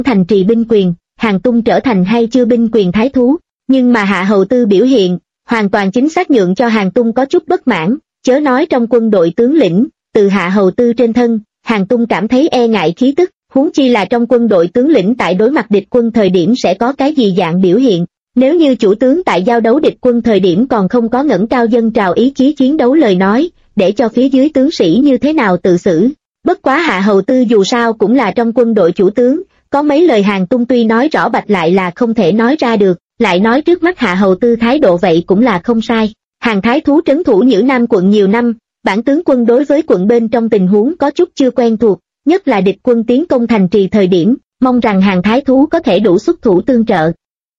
thành trì binh quyền, Hàn Tung trở thành hay chưa binh quyền thái thú, nhưng mà Hạ Hầu Tư biểu hiện, hoàn toàn chính xác nhượng cho Hàn Tung có chút bất mãn, chớ nói trong quân đội tướng lĩnh, từ Hạ Hầu Tư trên thân, Hàn Tung cảm thấy e ngại khí tức, huống chi là trong quân đội tướng lĩnh tại đối mặt địch quân thời điểm sẽ có cái gì dạng biểu hiện. Nếu như chủ tướng tại giao đấu địch quân thời điểm còn không có ngẩng cao dâng trào ý chí chiến đấu lời nói, để cho phía dưới tướng sĩ như thế nào tự xử. Bất quá Hạ Hầu Tư dù sao cũng là trong quân đội chủ tướng, có mấy lời Hàn Tung tuy nói rõ bạch lại là không thể nói ra được, lại nói trước mắt Hạ Hầu Tư thái độ vậy cũng là không sai. Hàn Thái Thú trấn thủ Nhữ Nam quận nhiều năm, bản tướng quân đối với quận bên trong tình huống có chút chưa quen thuộc, nhất là địch quân tiến công thành trì thời điểm, mong rằng Hàn Thái Thú có thể đủ xuất thủ tương trợ.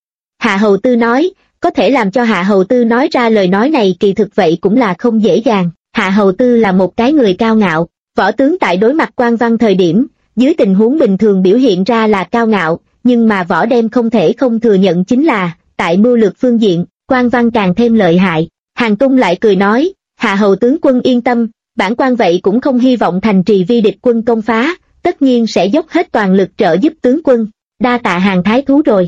Hạ Hầu Tư nói, có thể làm cho Hạ Hầu Tư nói ra lời nói này kỳ thực vậy cũng là không dễ dàng. Hạ Hầu Tư là một cái người cao ngạo, võ tướng tại đối mặt quan văn thời điểm, dưới tình huống bình thường biểu hiện ra là cao ngạo, nhưng mà võ đem không thể không thừa nhận chính là, tại mưu lược phương diện, quan văn càng thêm lợi hại. Hàn Tung lại cười nói, Hạ Hầu tướng quân yên tâm, bản quan vậy cũng không hy vọng thành trì vi địch quân công phá, tất nhiên sẽ dốc hết toàn lực trợ giúp tướng quân, đa tạ Hàn Thái Thú rồi.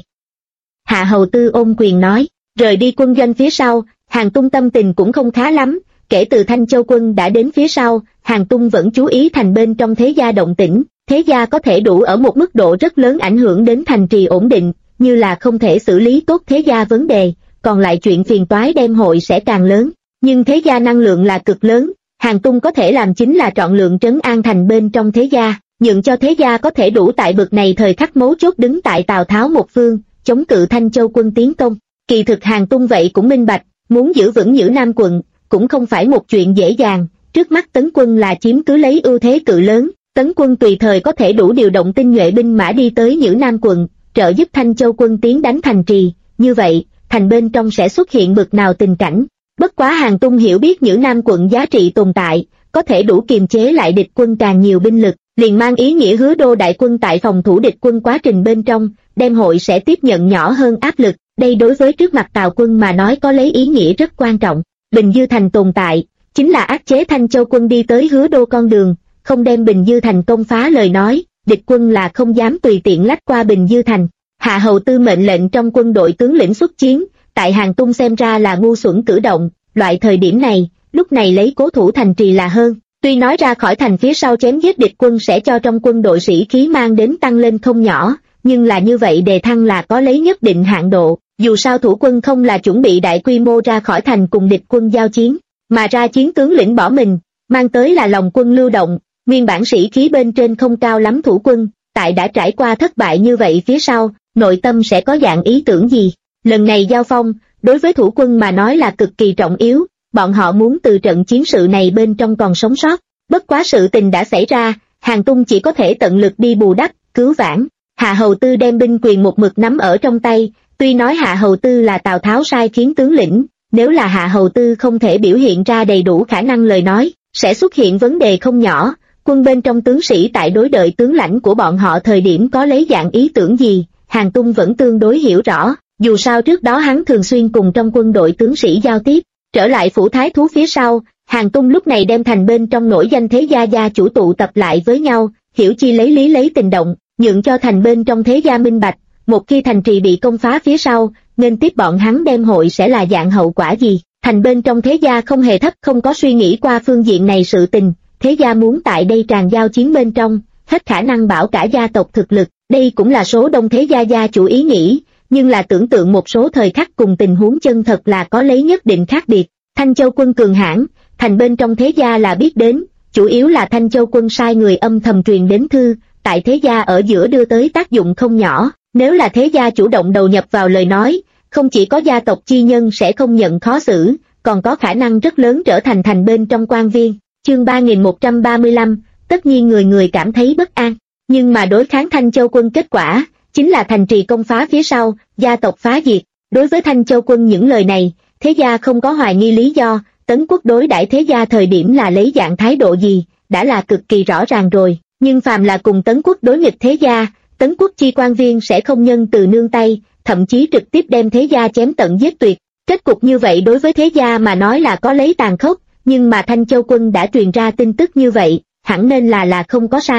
Hạ Hầu Tư ôm quyền nói, rời đi quân doanh phía sau, Hàn Tung tâm tình cũng không khá lắm, kể từ Thanh Châu quân đã đến phía sau, Hàn Tung vẫn chú ý thành bên trong thế gia động tĩnh, thế gia có thể đủ ở một mức độ rất lớn ảnh hưởng đến thành trì ổn định, như là không thể xử lý tốt thế gia vấn đề, còn lại chuyện phiền toái đem hội sẽ càng lớn, nhưng thế gia năng lượng là cực lớn, Hàn Tung có thể làm chính là trọn lượng trấn an thành bên trong thế gia, nhượng cho thế gia có thể đủ tại bực này thời khắc mấu chốt đứng tại Tào Tháo một phương, chống cự Thanh Châu quân tiến công. Kỳ thực Hàn Tung vậy cũng minh bạch, muốn giữ vững Nhữ Nam quận, cũng không phải một chuyện dễ dàng, trước mắt Tấn quân là chiếm cứ lấy ưu thế cự lớn, Tấn quân tùy thời có thể đủ điều động tinh nhuệ binh mã đi tới Nhữ Nam quận, trợ giúp Thanh Châu quân tiến đánh thành trì, như vậy, thành bên trong sẽ xuất hiện bực nào tình cảnh. Bất quá Hàn Tung hiểu biết Nhữ Nam quận giá trị tồn tại, có thể đủ kiềm chế lại địch quân càng nhiều binh lực, liền mang ý nghĩa Hứa Đô đại quân tại phòng thủ địch quân quá trình bên trong, đem hội sẽ tiếp nhận nhỏ hơn áp lực, đây đối với trước mặt Tào quân mà nói có lấy ý nghĩa rất quan trọng. Bình Dư Thành tồn tại, chính là áp chế Thanh Châu quân đi tới Hứa Đô con đường, không đem Bình Dư Thành công phá lời nói, địch quân là không dám tùy tiện lách qua Bình Dư Thành. Hạ Hầu Tư mệnh lệnh trong quân đội tướng lĩnh xuất chiến, tại Hàn Tung xem ra là ngu xuẩn cử động, loại thời điểm này, lúc này lấy cố thủ thành trì là hơn. Tuy nói ra khỏi thành phía sau chém giết địch quân sẽ cho trong quân đội sĩ khí mang đến tăng lên không nhỏ, nhưng là như vậy đề thăng là có lấy nhất định hạn độ, dù sao thủ quân không là chuẩn bị đại quy mô ra khỏi thành cùng địch quân giao chiến, mà ra chiến tướng lĩnh bỏ mình, mang tới là lòng quân lưu động, nguyên bản sĩ khí bên trên không cao lắm thủ quân, tại đã trải qua thất bại như vậy phía sau, nội tâm sẽ có dạng ý tưởng gì. Lần này giao phong, đối với thủ quân mà nói là cực kỳ trọng yếu, bọn họ muốn từ trận chiến sự này bên trong còn sống sót. Bất quá sự tình đã xảy ra, Hàn Tung chỉ có thể tận lực đi bù đắp, cứu vãn. Hạ Hầu Tư đem binh quyền một mực nắm ở trong tay, tuy nói Hạ Hầu Tư là Tào Tháo sai khiến tướng lĩnh, nếu là Hạ Hầu Tư không thể biểu hiện ra đầy đủ khả năng lời nói, sẽ xuất hiện vấn đề không nhỏ. Quân bên trong tướng sĩ tại đối đợi tướng lãnh của bọn họ thời điểm có lấy dạng ý tưởng gì, Hàn Tung vẫn tương đối hiểu rõ, dù sao trước đó hắn thường xuyên cùng trong quân đội tướng sĩ giao tiếp. Trở lại phủ thái thú phía sau, Hàn Tung lúc này đem thành bên trong nổi danh thế gia gia chủ tụ tập lại với nhau, hiểu chi lấy lý lấy tình động, nhượng cho thành bên trong thế gia minh bạch, một khi thành trì bị công phá phía sau, nên tiếp bọn hắn đem hội sẽ là dạng hậu quả gì. Thành bên trong thế gia không hề thấp không có suy nghĩ qua phương diện này sự tình, thế gia muốn tại đây tràn giao chiến bên trong, hết khả năng bảo cả gia tộc thực lực, đây cũng là số đông thế gia gia chủ ý nghĩ, nhưng là tưởng tượng một số thời khắc cùng tình huống chân thật là có lấy nhất định khác biệt. Thanh Châu quân cường hãn, thành bên trong thế gia là biết đến, chủ yếu là Thanh Châu quân sai người âm thầm truyền đến thư, tại thế gia ở giữa đưa tới tác dụng không nhỏ, nếu là thế gia chủ động đầu nhập vào lời nói, không chỉ có gia tộc chi nhân sẽ không nhận khó xử, còn có khả năng rất lớn trở thành thành bên trong quan viên. Chương 3135, tất nhiên người người cảm thấy bất an, nhưng mà đối kháng Thanh Châu quân kết quả, chính là thành trì công phá phía sau, gia tộc phá diệt. Đối với Thanh Châu quân những lời này, thế gia không có hoài nghi lý do, Tấn quốc đối đãi thế gia thời điểm là lấy dạng thái độ gì, đã là cực kỳ rõ ràng rồi, nhưng phàm là cùng Tấn quốc đối nghịch thế gia, Tấn quốc chi quan viên sẽ không nhân từ nương tay, thậm chí trực tiếp đem thế gia chém tận giết tuyệt. Kết cục như vậy đối với thế gia mà nói là có lấy tàn khốc, nhưng mà Thanh Châu quân đã truyền ra tin tức như vậy, hẳn nên là không có sai.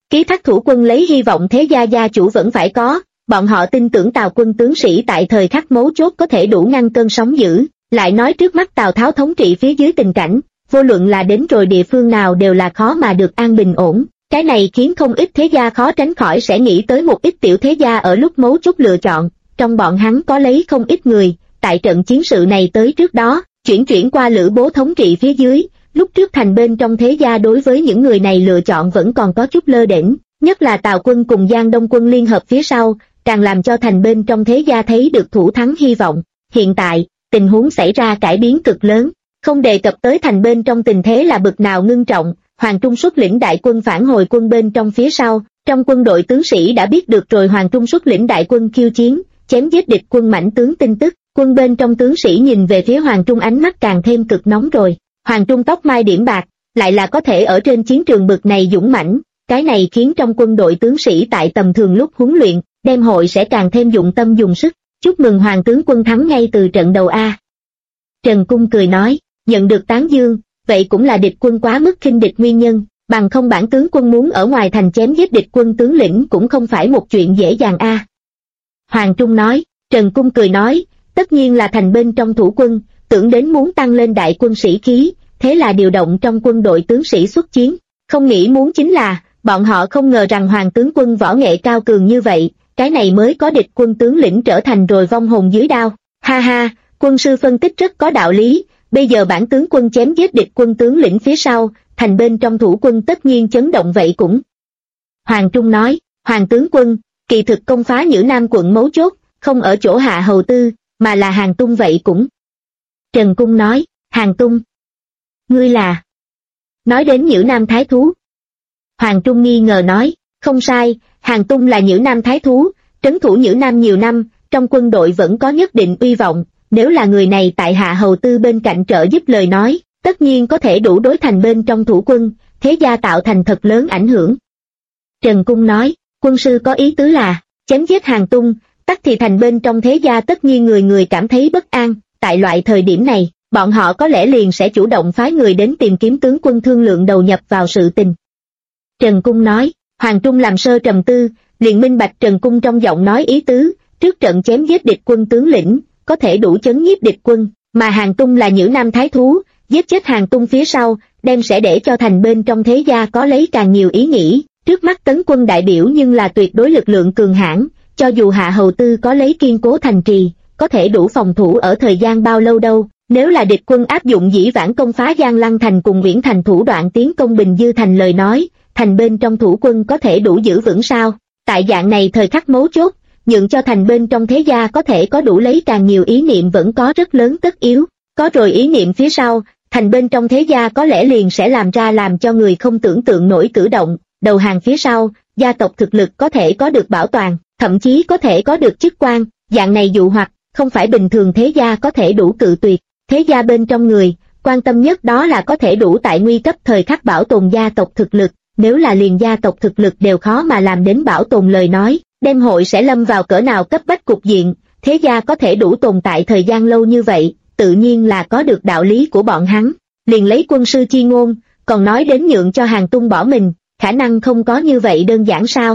Ký thác thủ quân lấy hy vọng thế gia gia chủ vẫn phải có, bọn họ tin tưởng Tào quân tướng sĩ tại thời khắc mấu chốt có thể đủ ngăn cơn sóng dữ, lại nói trước mắt Tào Tháo thống trị phía dưới tình cảnh, vô luận là đến rồi địa phương nào đều là khó mà được an bình ổn, cái này khiến không ít thế gia khó tránh khỏi sẽ nghĩ tới một ít tiểu thế gia ở lúc mấu chốt lựa chọn, trong bọn hắn có lấy không ít người, tại trận chiến sự này tới trước đó, chuyển qua Lữ Bố thống trị phía dưới, lúc trước thành bên trong thế gia đối với những người này lựa chọn vẫn còn có chút lơ đễnh, nhất là Tào quân cùng Giang Đông quân liên hợp phía sau, càng làm cho thành bên trong thế gia thấy được thủ thắng hy vọng. Hiện tại, tình huống xảy ra cải biến cực lớn, không đề cập tới thành bên trong tình thế là bực nào ngưng trọng, Hoàng Trung xuất lĩnh đại quân phản hồi quân bên trong phía sau, trong quân đội tướng sĩ đã biết được rồi Hoàng Trung xuất lĩnh đại quân khiêu chiến, chém giết địch quân mãnh tướng tin tức, quân bên trong tướng sĩ nhìn về phía Hoàng Trung ánh mắt càng thêm cực nóng rồi. Hoàng Trung tóc mai điểm bạc, lại là có thể ở trên chiến trường bực này dũng mãnh, cái này khiến trong quân đội tướng sĩ tại tầm thường lúc huấn luyện, đêm hội sẽ càng thêm dụng tâm dùng sức. Chúc mừng Hoàng tướng quân thắng ngay từ trận đầu a. Trần Cung cười nói, nhận được tán dương, vậy cũng là địch quân quá mức khinh địch nguyên nhân, bằng không bản tướng quân muốn ở ngoài thành chém giết địch quân tướng lĩnh cũng không phải một chuyện dễ dàng a. Hoàng Trung nói, Trần Cung cười nói, tất nhiên là thành bên trong thủ quân, tưởng đến muốn tăng lên đại quân sĩ khí, thế là điều động trong quân đội tướng sĩ xuất chiến, không nghĩ muốn chính là, bọn họ không ngờ rằng Hoàng tướng quân võ nghệ cao cường như vậy, cái này mới có địch quân tướng lĩnh trở thành rồi vong hồn dưới đao. Ha ha, quân sư phân tích rất có đạo lý, bây giờ bản tướng quân chém giết địch quân tướng lĩnh phía sau, thành bên trong thủ quân tất nhiên chấn động vậy cũng. Hoàng Trung nói, Hoàng tướng quân, kỳ thực công phá Nhữ Nam quận mấu chốt, không ở chỗ Hạ Hầu Tư, mà là Hàn Tung vậy cũng. Trần Cung nói, Hàn Tung. Ngươi là? Nói đến Nhữ Nam thái thú. Hoàng Trung nghi ngờ nói, không sai, Hàn Tung là Nhữ Nam thái thú, trấn thủ Nhữ Nam nhiều năm, trong quân đội vẫn có nhất định uy vọng, nếu là người này tại Hạ Hầu Tư bên cạnh trợ giúp lời nói, tất nhiên có thể đủ đối thành bên trong thủ quân, thế gia tạo thành thật lớn ảnh hưởng. Trần Cung nói, quân sư có ý tứ là, chém giết Hàn Tung, tắc thì thành bên trong thế gia tất nhiên người người cảm thấy bất an, tại loại thời điểm này, bọn họ có lẽ liền sẽ chủ động phái người đến tìm kiếm tướng quân thương lượng đầu nhập vào sự tình. Trần Cung nói, Hoàng Trung làm sơ trầm tư, liền minh bạch Trần Cung trong giọng nói ý tứ, trước trận chém giết địch quân tướng lĩnh, có thể đủ chấn nhiếp địch quân, mà Hàn Tung là Nhữ Nam thái thú, giết chết Hàn Tung phía sau, đem sẽ để cho thành bên trong thế gia có lấy càng nhiều ý nghĩ, trước mắt tấn quân đại biểu nhưng là tuyệt đối lực lượng cường hãn, cho dù Hạ Hầu Tư có lấy kiên cố thành trì, có thể đủ phòng thủ ở thời gian bao lâu đâu, nếu là địch quân áp dụng dĩ vãng công phá Giang Lăng thành cùng Nguyễn Thành thủ đoạn tiến công Bình Dư thành lời nói, thành bên trong thủ quân có thể đủ giữ vững sao? Tại dạng này thời khắc mấu chốt, nhượng cho thành bên trong thế gia có thể có đủ lấy càng nhiều ý niệm vẫn có rất lớn tất yếu, có rồi ý niệm phía sau, thành bên trong thế gia có lẽ liền sẽ làm ra làm cho người không tưởng tượng nổi cử động, đầu hàng phía sau, gia tộc thực lực có thể có được bảo toàn, thậm chí có thể có được chức quan, dạng này dụ hoặc, không phải bình thường thế gia có thể đủ cự tuyệt, thế gia bên trong người, quan tâm nhất đó là có thể đủ tại nguy cấp thời khắc bảo tồn gia tộc thực lực, nếu là liền gia tộc thực lực đều khó mà làm đến bảo tồn lời nói, đêm hội sẽ lâm vào cỡ nào cấp bách cục diện, thế gia có thể đủ tồn tại thời gian lâu như vậy, tự nhiên là có được đạo lý của bọn hắn, liền lấy quân sư chi ngôn, còn nói đến nhượng cho Hàn Tung bỏ mình, khả năng không có như vậy đơn giản sao?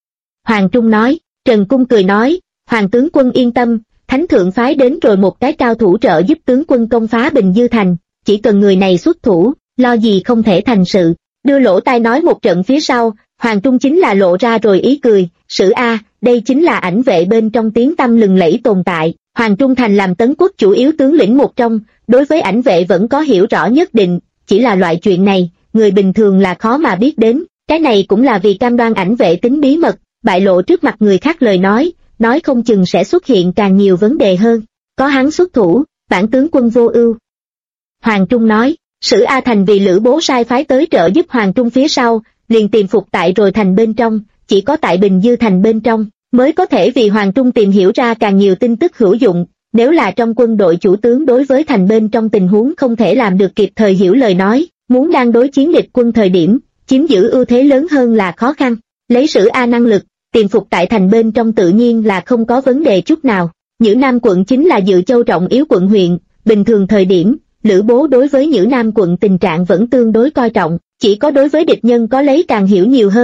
Hoàng Trung nói, Trần Cung cười nói, Hoàng tướng quân yên tâm, Thánh thượng phái đến rồi một cái cao thủ trợ giúp tướng quân công phá Bình Dư thành, chỉ cần người này xuất thủ, lo gì không thể thành sự. Đưa lỗ tai nói một trận phía sau, Hoàng Trung chính là lộ ra rồi ý cười, Sử A, đây chính là ảnh vệ bên trong tiếng tăm lừng lẫy tồn tại, Hoàng Trung thành làm Tấn quốc chủ yếu tướng lĩnh một trong, đối với ảnh vệ vẫn có hiểu rõ nhất định, chỉ là loại chuyện này, người bình thường là khó mà biết đến, cái này cũng là vì cam đoan ảnh vệ tính bí mật, bại lộ trước mặt người khác lời nói không chừng sẽ xuất hiện càng nhiều vấn đề hơn, có hắn xuất thủ, bản tướng quân vô ưu. Hoàng Trung nói, Sử A Thành vì Lữ Bố sai phái tới trợ giúp Hoàng Trung phía sau, liền tìm phục tại rồi thành bên trong, chỉ có tại Bình Dư thành bên trong, mới có thể vì Hoàng Trung tìm hiểu ra càng nhiều tin tức hữu dụng, nếu là trong quân đội chủ tướng đối với thành bên trong tình huống không thể làm được kịp thời hiểu lời nói, muốn đang đối chiến địch quân thời điểm, chiếm giữ ưu thế lớn hơn là khó khăn, lấy Sử A năng lực, tìm phục tại thành bên trong tự nhiên là không có vấn đề chút nào, Nhữ Nam quận chính là Dự Châu trọng yếu quận huyện, bình thường thời điểm, Lữ Bố đối với Nhữ Nam quận tình trạng vẫn tương đối coi trọng, chỉ có đối với địch nhân có lấy càng hiểu nhiều hơn,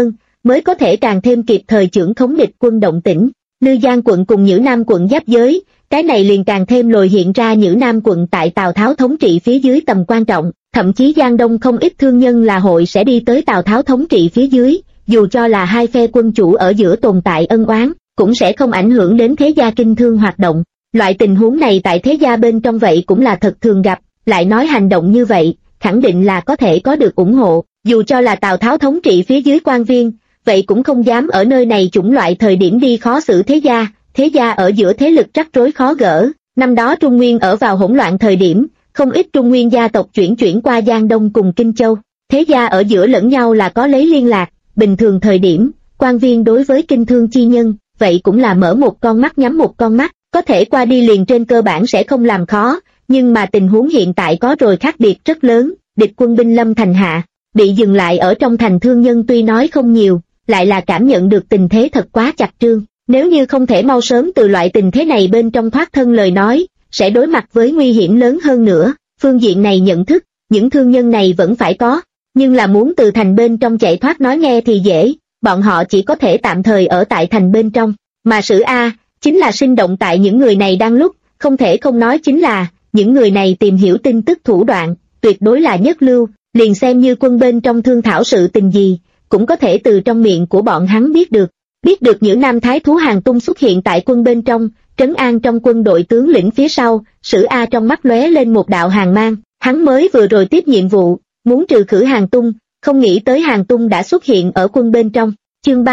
mới có thể càng thêm kịp thời chưởng khống địch quân động tĩnh. Lư Giang quận cùng Nhữ Nam quận giáp giới, cái này liền càng thêm lồi hiện ra Nhữ Nam quận tại Tào Tháo thống trị phía dưới tầm quan trọng, thậm chí Giang Đông không ít thương nhân là hội sẽ đi tới Tào Tháo thống trị phía dưới, dù cho là hai phe quân chủ ở giữa tồn tại ân oán, cũng sẽ không ảnh hưởng đến thế gia kinh thương hoạt động. Loại tình huống này tại thế gia bên trong vậy cũng là thật thường gặp, lại nói hành động như vậy, khẳng định là có thể có được ủng hộ, dù cho là Tào Tháo thống trị phía dưới quan viên, vậy cũng không dám ở nơi này chủng loại thời điểm đi khó xử thế gia ở giữa thế lực rắc rối khó gỡ. Năm đó Trung Nguyên ở vào hỗn loạn thời điểm, không ít Trung Nguyên gia tộc chuyển qua Giang Đông cùng Kinh Châu, thế gia ở giữa lẫn nhau là có lấy liên lạc, bình thường thời điểm, quan viên đối với kinh thương chi nhân, vậy cũng là mở một con mắt nhắm một con mắt, có thể qua đi liền trên cơ bản sẽ không làm khó, nhưng mà tình huống hiện tại có rồi khác biệt rất lớn, địch quân binh lâm thành hạ, bị dừng lại ở trong thành thương nhân tuy nói không nhiều, lại là cảm nhận được tình thế thật quá chặt trương, nếu như không thể mau sớm từ loại tình thế này bên trong thoát thân lời nói, sẽ đối mặt với nguy hiểm lớn hơn nữa. Phương diện này nhận thức, những thương nhân này vẫn phải có, nhưng là muốn từ thành bên trong chạy thoát nói nghe thì dễ, bọn họ chỉ có thể tạm thời ở tại thành bên trong, mà Sử A, chính là sinh động tại những người này đang lúc, không thể không nói chính là, những người này tìm hiểu tin tức thủ đoạn, tuyệt đối là nhất lưu, liền xem như quân bên trong thương thảo sự tình gì, cũng có thể từ trong miệng của bọn hắn biết được những nam thái thú Hàn Tung xuất hiện tại quân bên trong, trấn an trong quân đội tướng lĩnh phía sau, Sử A trong mắt lóe lên một đạo hàn mang, hắn mới vừa rồi tiếp nhiệm vụ, muốn trừ khử Hàn Tung, không nghĩ tới Hàn Tung đã xuất hiện ở quân bên trong. Chương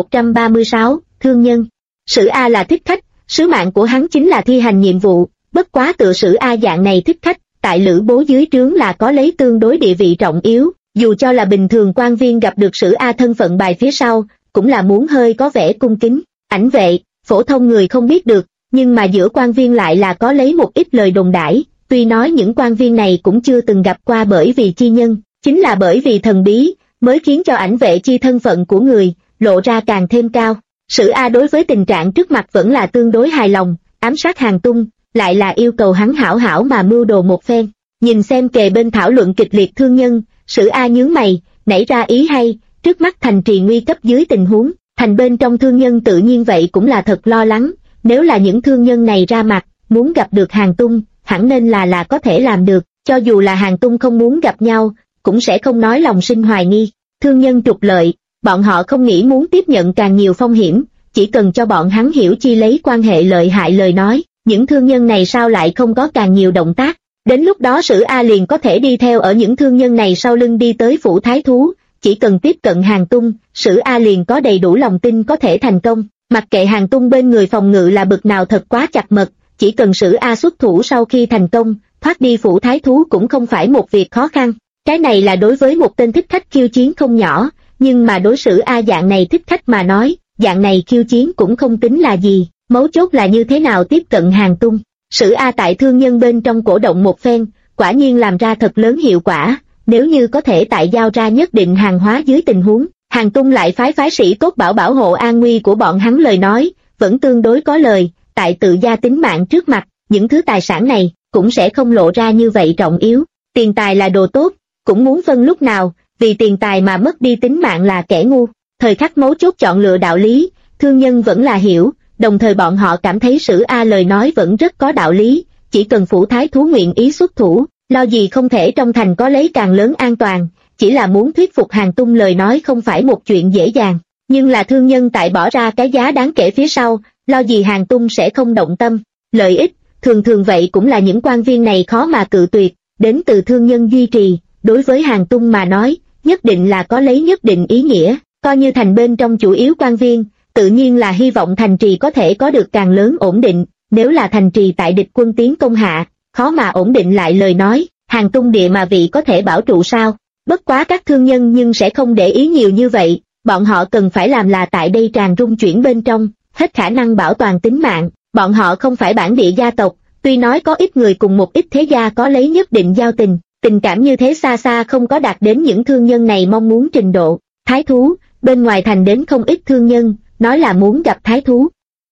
3136, Thương nhân. Sử A là thích khách, sứ mạng của hắn chính là thi hành nhiệm vụ, bất quá tựa Sử A dạng này thích khách, tại Lữ Bố dưới trướng là có lấy tương đối địa vị trọng yếu, dù cho là bình thường quan viên gặp được Sử A thân phận bài phía sau, cũng là muốn hơi có vẻ cung kính. Ảnh vệ, phổ thông người không biết được, nhưng mà giữa quan viên lại là có lấy một ít lời đồn đãi, tuy nói những quan viên này cũng chưa từng gặp qua bởi vì chi nhân, chính là bởi vì thần bí, mới khiến cho ảnh vệ chi thân phận của người, lộ ra càng thêm cao. Sử A đối với tình trạng trước mặt vẫn là tương đối hài lòng, ám sát Hàn Tung, lại là yêu cầu hắn hảo hảo mà mưu đồ một phen. Nhìn xem kề bên thảo luận kịch liệt thương nhân, Sử A nhướng mày, nảy ra ý hay, trước mắt thành trì nguy cấp dưới tình huống, thành bên trong thương nhân tự nhiên vậy cũng là thật lo lắng, nếu là những thương nhân này ra mặt, muốn gặp được Hàn Tung, hẳn nên là có thể làm được, cho dù là Hàn Tung không muốn gặp nhau, cũng sẽ không nói lòng sinh hoài nghi. Thương nhân trục lợi, bọn họ không nghĩ muốn tiếp nhận càng nhiều phong hiểm, chỉ cần cho bọn hắn hiểu chi lấy quan hệ lợi hại lời nói, những thương nhân này sao lại không có càng nhiều động tác. Đến lúc đó Sử A liền có thể đi theo ở những thương nhân này sau lưng đi tới phủ thái thú, chỉ cần tiếp cận Hàn Tung, Sử A liền có đầy đủ lòng tin có thể thành công. Mặc kệ Hàn Tung bên người phòng ngự là bực nào thật quá chặt mật, chỉ cần Sử A xuất thủ sau khi thành công, thoát đi phủ thái thú cũng không phải một việc khó khăn. Cái này là đối với một tên thích khách khiêu chiến không nhỏ, nhưng mà đối Sử A dạng này thích khách mà nói, dạng này khiêu chiến cũng không tính là gì, mấu chốt là như thế nào tiếp cận Hàn Tung. Sử A tại thương nhân bên trong cổ động một phen, quả nhiên làm ra thật lớn hiệu quả, nếu như có thể tại giao ra nhất định hàng hóa dưới tình huống, Hàn Tung lại phái sĩ tốt bảo hộ an nguy của bọn hắn lời nói, vẫn tương đối có lời, tại tự gia tính mạng trước mặt, những thứ tài sản này, cũng sẽ không lộ ra như vậy trọng yếu. Tiền tài là đồ tốt, cũng muốn phân lúc nào, vì tiền tài mà mất đi tính mạng là kẻ ngu. Thời khắc mấu chốt chọn lựa đạo lý, thương nhân vẫn là hiểu, đồng thời bọn họ cảm thấy Sử A lời nói vẫn rất có đạo lý, chỉ cần phủ thái thú nguyện ý xuất thủ, lo gì không thể trong thành có lấy càng lớn an toàn, chỉ là muốn thuyết phục Hàn Tung lời nói không phải một chuyện dễ dàng, nhưng là thương nhân tại bỏ ra cái giá đáng kể phía sau, lo gì Hàn Tung sẽ không động tâm. Lợi ích, thường vậy cũng là những quan viên này khó mà cự tuyệt, đến từ thương nhân duy trì, đối với Hàn Tung mà nói, nhất định là có lấy nhất định ý nghĩa, coi như thành bên trong chủ yếu quan viên, tự nhiên là hy vọng thành trì có thể có được càng lớn ổn định, nếu là thành trì tại địch quân tiến công hạ, khó mà ổn định lại lời nói, Hàn Tung địa mà vị có thể bảo trụ sao. Bất quá các thương nhân nhưng sẽ không để ý nhiều như vậy, bọn họ cần phải làm là tại đây tràn rung chuyển bên trong, hết khả năng bảo toàn tính mạng, bọn họ không phải bản địa gia tộc, tuy nói có ít người cùng một ít thế gia có lấy nhất định giao tình, tình cảm như thế xa xa không có đạt đến những thương nhân này mong muốn trình độ. Thái thú, bên ngoài thành đến không ít thương nhân, nói là muốn gặp thái thú.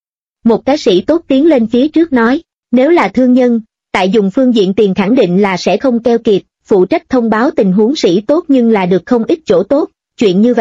Một cái sĩ tốt tiến lên phía trước nói, nếu là thương nhân, tại dùng phương diện tiền khẳng định là sẽ không keo kiệt, phụ trách thông báo tình huống sĩ tốt nhưng là được không ít chỗ tốt, chuyện như vậy,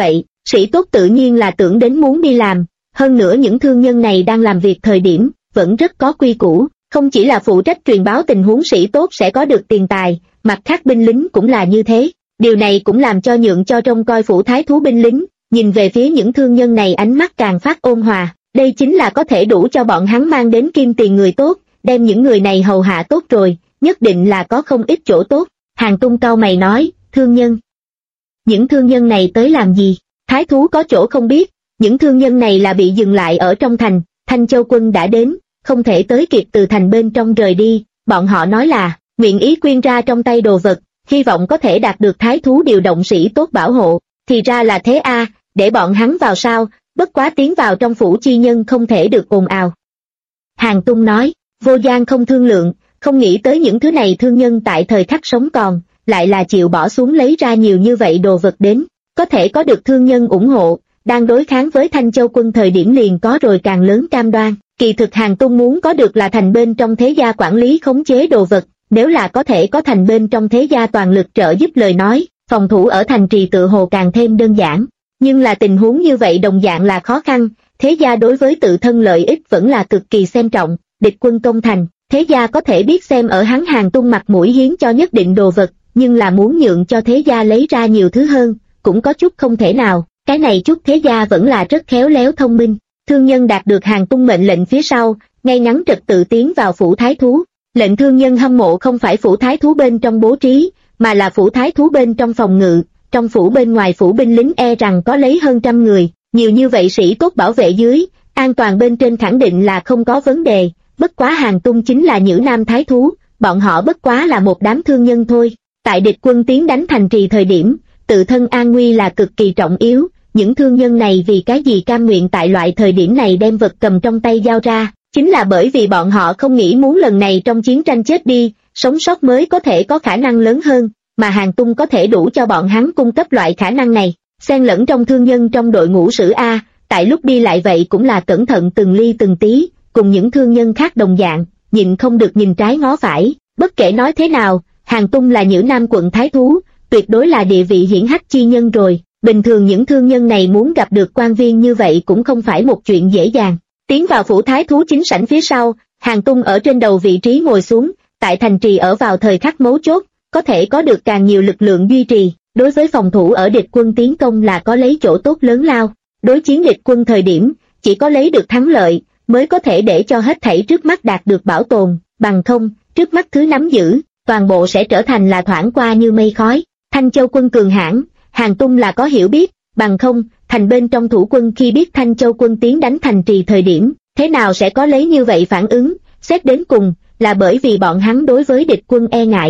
Sĩ tốt tự nhiên là tưởng đến muốn đi làm, hơn nữa những thương nhân này đang làm việc thời điểm, vẫn rất có quy củ, không chỉ là phụ trách truyền báo tình huống sĩ tốt sẽ có được tiền tài, mặt khác binh lính cũng là như thế. Điều này cũng làm cho nhượng cho trông coi phủ thái thú binh lính, nhìn về phía những thương nhân này ánh mắt càng phát ôn hòa, đây chính là có thể đủ cho bọn hắn mang đến kim tiền người tốt, đem những người này hầu hạ tốt rồi, nhất định là có không ít chỗ tốt. Hàn Tung cau mày nói, thương nhân. Những thương nhân này tới làm gì? Thái thú có chỗ không biết, những thương nhân này là bị dừng lại ở trong thành, Thanh Châu quân đã đến, không thể tới kịp từ thành bên trong rời đi, bọn họ nói là, nguyện ý quyên ra trong tay đồ vật, hy vọng có thể đạt được thái thú điều động sĩ tốt bảo hộ, thì ra là thế a, để bọn hắn vào sao, bất quá tiến vào trong phủ chi nhân không thể được ồn ào. Hàn Tung nói, vô gian không thương lượng, không nghĩ tới những thứ này thương nhân tại thời khắc sống còn, lại là chịu bỏ xuống lấy ra nhiều như vậy đồ vật đến, có thể có được thương nhân ủng hộ, đang đối kháng với Thanh Châu quân thời điểm liền có rồi càng lớn cam đoan, kỳ thực Hàn Tung muốn có được là thành bên trong thế gia quản lý khống chế đồ vật, nếu là có thể có thành bên trong thế gia toàn lực trợ giúp lời nói, phòng thủ ở thành trì tự hồ càng thêm đơn giản, nhưng là tình huống như vậy đồng dạng là khó khăn, thế gia đối với tự thân lợi ích vẫn là cực kỳ xem trọng, địch quân công thành, thế gia có thể biết xem ở hắn Hàn Tung mặt mũi hiến cho nhất định đồ vật, nhưng là muốn nhượng cho thế gia lấy ra nhiều thứ hơn, cũng có chút không thể nào, cái này chút thế gia vẫn là rất khéo léo thông minh. Thương nhân đạt được Hàn Tung mệnh lệnh phía sau, ngay ngắn trật tự tiến vào phủ thái thú. Lệnh thương nhân hâm mộ không phải phủ thái thú bên trong bố trí, mà là phủ thái thú bên trong phòng ngự, trong phủ bên ngoài phủ binh lính e rằng có lấy hơn 100 người, nhiều như vậy sĩ tốt bảo vệ dưới, an toàn bên trên khẳng định là không có vấn đề, bất quá Hàn Tung chính là Nhữ Nam thái thú, bọn họ bất quá là một đám thương nhân thôi. Tại địch quân tiến đánh thành trì thời điểm, tự thân an nguy là cực kỳ trọng yếu, những thương nhân này vì cái gì cam nguyện tại loại thời điểm này đem vật cầm trong tay giao ra, chính là bởi vì bọn họ không nghĩ muốn lần này trong chiến tranh chết đi, sống sót mới có thể có khả năng lớn hơn, mà Hàn Tung có thể đủ cho bọn hắn cung cấp loại khả năng này, xen lẫn trong thương nhân trong đội ngũ sử A, tại lúc đi lại vậy cũng là cẩn thận từng ly từng tí, cùng những thương nhân khác đồng dạng, nhịn không được nhìn trái ngó phải, bất kể nói thế nào, Hàn Tung là Nhữ Nam quận thái thú, tuyệt đối là địa vị hiển hách chi nhân rồi, bình thường những thương nhân này muốn gặp được quan viên như vậy cũng không phải một chuyện dễ dàng. Tiến vào phủ thái thú chính sảnh phía sau, Hàn Tung ở trên đầu vị trí ngồi xuống, tại thành trì ở vào thời khắc mấu chốt, có thể có được càng nhiều lực lượng duy trì, đối với phòng thủ ở địch quân tiến công là có lấy chỗ tốt lớn lao, đối chiến địch quân thời điểm, chỉ có lấy được thắng lợi, mới có thể để cho hết thảy trước mắt đạt được bảo tồn, bằng không, trước mắt thứ nắm giữ, toàn bộ sẽ trở thành là thoảng qua như mây khói. Thanh Châu quân cường hãn, Hàn Tung là có hiểu biết, bằng không, thành bên trong thủ quân khi biết Thanh Châu quân tiến đánh thành trì thời điểm, thế nào sẽ có lấy như vậy phản ứng, xét đến cùng, là bởi vì bọn hắn đối với địch quân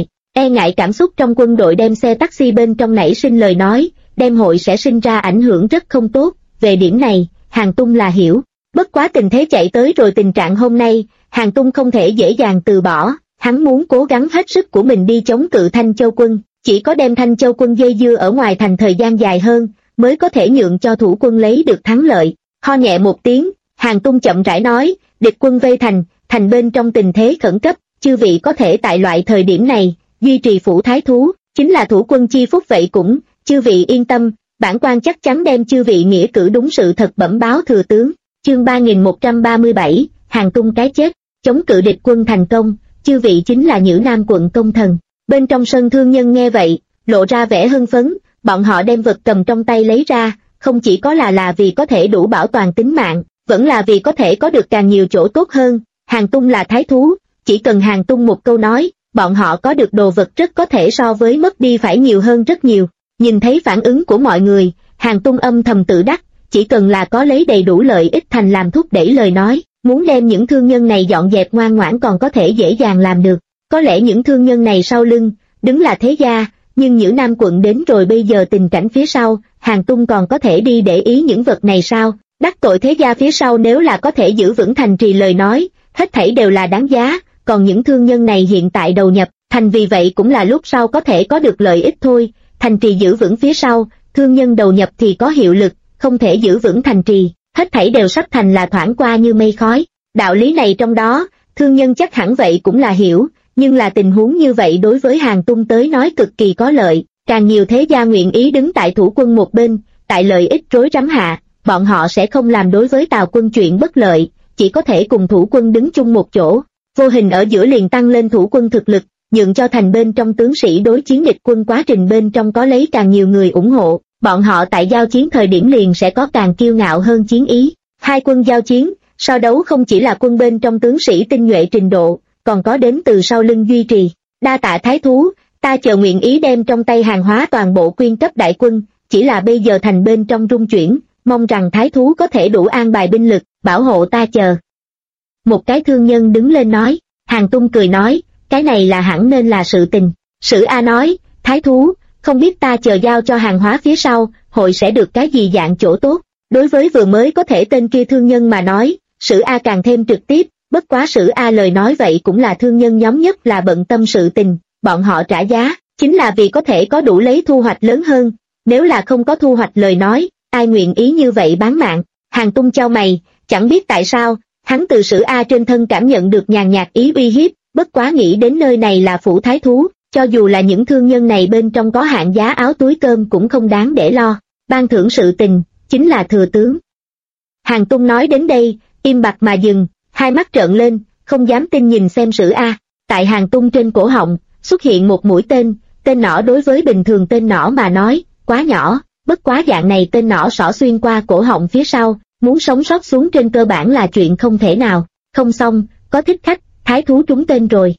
e ngại cảm xúc trong quân đội đem xe taxi bên trong nảy sinh lời nói, đem hội sẽ sinh ra ảnh hưởng rất không tốt, về điểm này, Hàn Tung là hiểu, bất quá tình thế chạy tới rồi tình trạng hôm nay, Hàn Tung không thể dễ dàng từ bỏ, hắn muốn cố gắng hết sức của mình đi chống cự Thanh Châu quân, chỉ có đem Thanh Châu quân dây dưa ở ngoài thành thời gian dài hơn, mới có thể nhượng cho thủ quân lấy được thắng lợi. Ho nhẹ một tiếng, Hàn Tung chậm rãi nói, địch quân vây thành, thành bên trong tình thế khẩn cấp, chư vị có thể tại loại thời điểm này, duy trì phủ thái thú, chính là thủ quân chi phúc vậy cũng, chư vị yên tâm, bản quan chắc chắn đem chư vị nghĩa cử đúng sự thật bẩm báo thừa tướng. Chương 3137, Hàn Tung cái chết, chống cự địch quân thành công, chư vị chính là Nhữ Nam quận công thần. Bên trong sân thương nhân nghe vậy, lộ ra vẻ hưng phấn, bọn họ đem vật cầm trong tay lấy ra, không chỉ có là vì có thể đủ bảo toàn tính mạng, vẫn là vì có thể có được càng nhiều chỗ tốt hơn. Hàn Tung là thái thú, chỉ cần Hàn Tung một câu nói, bọn họ có được đồ vật rất có thể so với mất đi phải nhiều hơn rất nhiều. Nhìn thấy phản ứng của mọi người, Hàn Tung âm thầm tự đắc, chỉ cần là có lấy đầy đủ lợi ích thành làm thúc đẩy lời nói, muốn đem những thương nhân này dọn dẹp ngoan ngoãn còn có thể dễ dàng làm được. Có lẽ những thương nhân này sau lưng, đứng là thế gia, nhưng Nhữ Nam quận đến rồi bây giờ tình cảnh phía sau, Hàn Tung còn có thể đi để ý những vật này sao? Đắc tội thế gia phía sau nếu là có thể giữ vững thành trì lời nói, hết thảy đều là đáng giá, còn những thương nhân này hiện tại đầu nhập, thành vì vậy cũng là lúc sau có thể có được lợi ích thôi, thành trì giữ vững phía sau, thương nhân đầu nhập thì có hiệu lực, không thể giữ vững thành trì, hết thảy đều sắp thành là thoảng qua như mây khói. Đạo lý này trong đó, thương nhân chắc hẳn vậy cũng là hiểu, nhưng là tình huống như vậy đối với Hàn Tung tới nói cực kỳ có lợi, càng nhiều thế gia nguyện ý đứng tại thủ quân một bên, tại lợi ích rối rắm hạ, bọn họ sẽ không làm đối với Tào quân chuyện bất lợi, chỉ có thể cùng thủ quân đứng chung một chỗ, vô hình ở giữa liền tăng lên thủ quân thực lực, nhượng cho thành bên trong tướng sĩ đối chiến địch quân quá trình bên trong có lấy càng nhiều người ủng hộ, bọn họ tại giao chiến thời điểm liền sẽ có càng kiêu ngạo hơn chiến ý. Hai quân giao chiến, so đấu không chỉ là quân bên trong tướng sĩ tinh nhuệ trình độ, còn có đến từ sau lưng duy trì. Đa tạ thái thú, ta chờ nguyện ý đem trong tay hàng hóa toàn bộ quyên cấp đại quân, chỉ là bây giờ thành bên trong rung chuyển, mong rằng thái thú có thể đủ an bài binh lực, bảo hộ ta chờ. Một cái thương nhân đứng lên nói, Hàn Tung cười nói, cái này là hẳn nên là sự tình. Sử A nói, thái thú, không biết ta chờ giao cho hàng hóa phía sau, hội sẽ được cái gì dạng chỗ tốt. Đối với vừa mới có thể tên kia thương nhân mà nói, Sử A càng thêm trực tiếp, bất quá Sử A lời nói vậy cũng là thương nhân nhóm nhất là bận tâm sự tình, bọn họ trả giá, chính là vì có thể có đủ lấy thu hoạch lớn hơn, nếu là không có thu hoạch lời nói, ai nguyện ý như vậy bán mạng. Hàn Tung chau mày, chẳng biết tại sao, hắn từ Sử A trên thân cảm nhận được nhàn nhạt ý uy hiếp, bất quá nghĩ đến nơi này là phủ thái thú, cho dù là những thương nhân này bên trong có hạng giá áo túi cơm cũng không đáng để lo, ban thưởng sự tình, chính là thừa tướng. Hàn Tung nói đến đây, im bặt mà dừng, hai mắt trợn lên, không dám tin nhìn xem Sử A, tại Hàn Tung trên cổ họng, xuất hiện một mũi tên nỏ đối với bình thường tên nỏ mà nói, quá nhỏ, bất quá dạng này tên nỏ xỏ xuyên qua cổ họng phía sau, muốn sống sót xuống trên cơ bản là chuyện không thể nào, không xong, có thích khách, thái thú trúng tên rồi.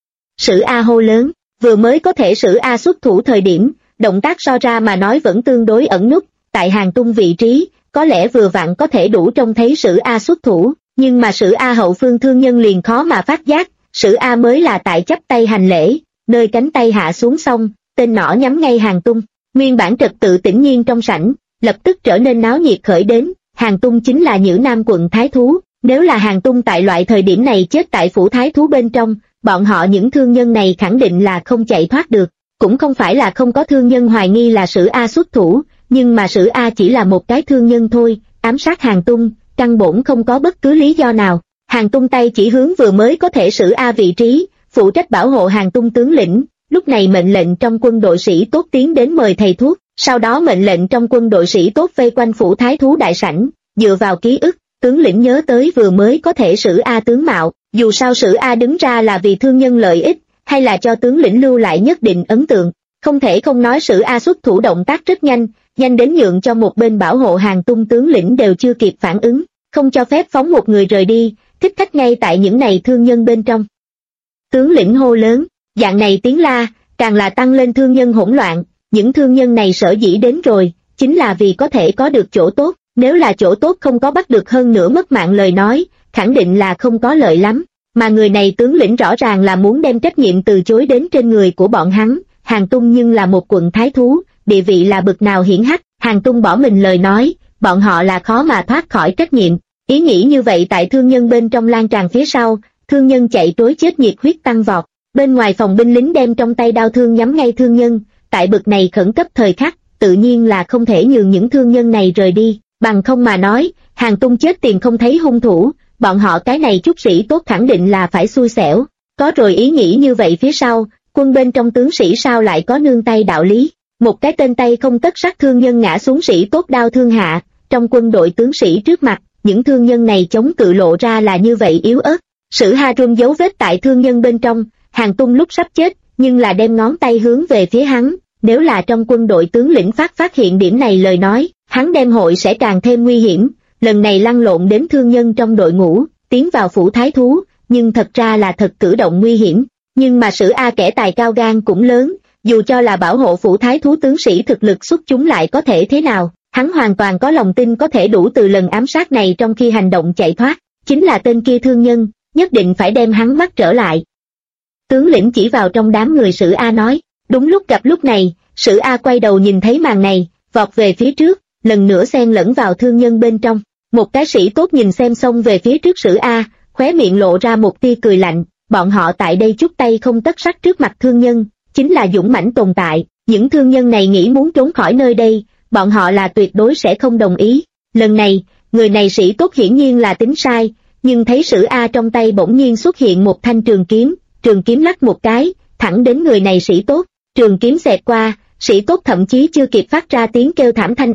Sử A hô lớn, vừa mới có thể Sử A xuất thủ thời điểm, động tác so ra mà nói vẫn tương đối ẩn nút, tại Hàn Tung vị trí, có lẽ vừa vặn có thể đủ trông thấy Sử A xuất thủ, nhưng mà Sử A hậu phương thương nhân liền khó mà phát giác, Sử A mới là tại chắp tay hành lễ, nơi cánh tay hạ xuống xong, tên nỏ nhắm ngay Hàn Tung, nguyên bản trật tự tĩnh nhiên trong sảnh, lập tức trở nên náo nhiệt khởi đến, Hàn Tung chính là Nhữ Nam quận thái thú, nếu là Hàn Tung tại loại thời điểm này chết tại phủ thái thú bên trong, bọn họ những thương nhân này khẳng định là không chạy thoát được, cũng không phải là không có thương nhân hoài nghi là Sử A xuất thủ, nhưng mà Sử A chỉ là một cái thương nhân thôi, ám sát Hàn Tung, căn bổn không có bất cứ lý do nào. Hàn Tung tay chỉ hướng vừa mới có thể Sử A vị trí, phụ trách bảo hộ Hàn Tung tướng lĩnh, lúc này mệnh lệnh trong quân đội sĩ tốt tiến đến mời thầy thuốc, sau đó mệnh lệnh trong quân đội sĩ tốt vây quanh phủ thái thú đại sảnh, dựa vào ký ức, tướng lĩnh nhớ tới vừa mới có thể Sử A tướng mạo, dù sao Sử A đứng ra là vì thương nhân lợi ích, hay là cho tướng lĩnh lưu lại nhất định ấn tượng, không thể không nói Sử A xuất thủ động tác rất nhanh, nhanh đến nhượng cho một bên bảo hộ Hàn Tung tướng lĩnh đều chưa kịp phản ứng, không cho phép phóng một người rời đi, thích khách ngay tại những này thương nhân bên trong. Tướng lĩnh hô lớn, dạng này tiếng la, càng là tăng lên thương nhân hỗn loạn, những thương nhân này sở dĩ đến rồi, chính là vì có thể có được chỗ tốt, nếu là chỗ tốt không có bắt được hơn nữa mất mạng lời nói, khẳng định là không có lợi lắm, mà người này tướng lĩnh rõ ràng là muốn đem trách nhiệm từ chối đến trên người của bọn hắn, Hàn Tung nhưng là một quận thái thú, địa vị là bực nào hiển hách, Hàn Tung bỏ mình lời nói, bọn họ là khó mà thoát khỏi trách nhiệm, ý nghĩ như vậy tại thương nhân bên trong lan tràn phía sau, thương nhân chạy trối chết nhiệt huyết tăng vọt, bên ngoài phòng binh lính đem trong tay đao thương nhắm ngay thương nhân, tại bực này khẩn cấp thời khắc, tự nhiên là không thể nhường những thương nhân này rời đi, bằng không mà nói, Hàn Tung chết tìm không thấy hung thủ, bọn họ cái này chút sĩ tốt khẳng định là phải xui xẻo, có rồi ý nghĩ như vậy phía sau, quân bên trong tướng sĩ sao lại có nương tay đạo lý, một cái tên tay không tất sát thương nhân ngã xuống sĩ tốt đao thương hạ, trong quân đội tướng sĩ trước mặt, những thương nhân này chống cự lộ ra là như vậy yếu ớt, Sử Harun dấu vết tại thương nhân bên trong, Hàn Tung lúc sắp chết, nhưng là đem ngón tay hướng về phía hắn, nếu là trong quân đội tướng lĩnh phát hiện điểm này lời nói, hắn đem hội sẽ càng thêm nguy hiểm, lần này lăn lộn đến thương nhân trong đội ngũ, tiến vào phủ thái thú, nhưng thật ra là thật cử động nguy hiểm, nhưng mà Sử A kẻ tài cao gan cũng lớn, dù cho là bảo hộ phủ thái thú tướng sĩ thực lực xuất chúng lại có thể thế nào, hắn hoàn toàn có lòng tin có thể đủ từ lần ám sát này trong khi hành động chạy thoát, chính là tên kia thương nhân, nhất định phải đem hắn bắt trở lại. Tướng lĩnh chỉ vào trong đám người Sử A nói, đúng lúc gặp lúc này, Sử A quay đầu nhìn thấy màn này, vọt về phía trước, lần nữa xen lẫn vào thương nhân bên trong, một cái sĩ tốt nhìn xem xông về phía trước Sử A, khóe miệng lộ ra một tia cười lạnh, bọn họ tại đây chút tay không tất sắt trước mặt thương nhân, chính là dũng mãnh tồn tại, những thương nhân này nghĩ muốn trốn khỏi nơi đây, bọn họ là tuyệt đối sẽ không đồng ý, lần này, người này sĩ tốt hiển nhiên là tính sai, nhưng thấy Sử A trong tay bỗng nhiên xuất hiện một thanh trường kiếm lắc một cái, thẳng đến người này sĩ tốt, trường kiếm xẹt qua, sĩ tốt thậm chí chưa kịp phát ra tiếng kêu thảm thanh âm,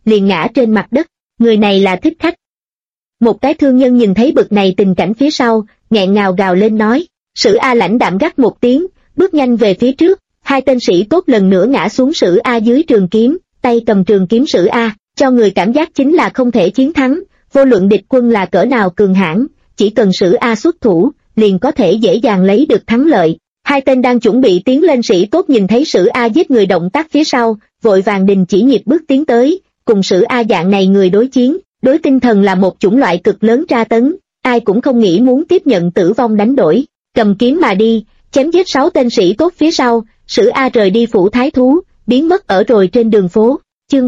liền ngã trên mặt đất. Người này là Thích Khách. Một cái thương nhân nhìn thấy bực này tình cảnh phía sau, nghẹn ngào gào lên nói. Sử A lãnh đạm gắt một tiếng, bước nhanh về phía trước. Hai tên sĩ tốt lần nữa ngã xuống Sử A dưới trường kiếm, tay cầm trường kiếm Sử A, cho người cảm giác chính là không thể chiến thắng. Vô luận địch quân là cỡ nào cường hãn, chỉ cần Sử A xuất thủ, liền có thể dễ dàng lấy được thắng lợi. Hai tên đang chuẩn bị tiến lên sĩ tốt nhìn thấy Sử A giết người động tác phía sau, vội vàng đình chỉ nhịp bước tiến tới, cùng Sử A dạng này người đối chiến, đối tinh thần là một chủng loại cực lớn tra tấn, ai cũng không nghĩ muốn tiếp nhận tử vong đánh đổi. Cầm kiếm mà đi, chém giết 6 tên sĩ tốt phía sau, Sử A rời đi phủ thái thú, biến mất ở rồi trên đường phố. Chương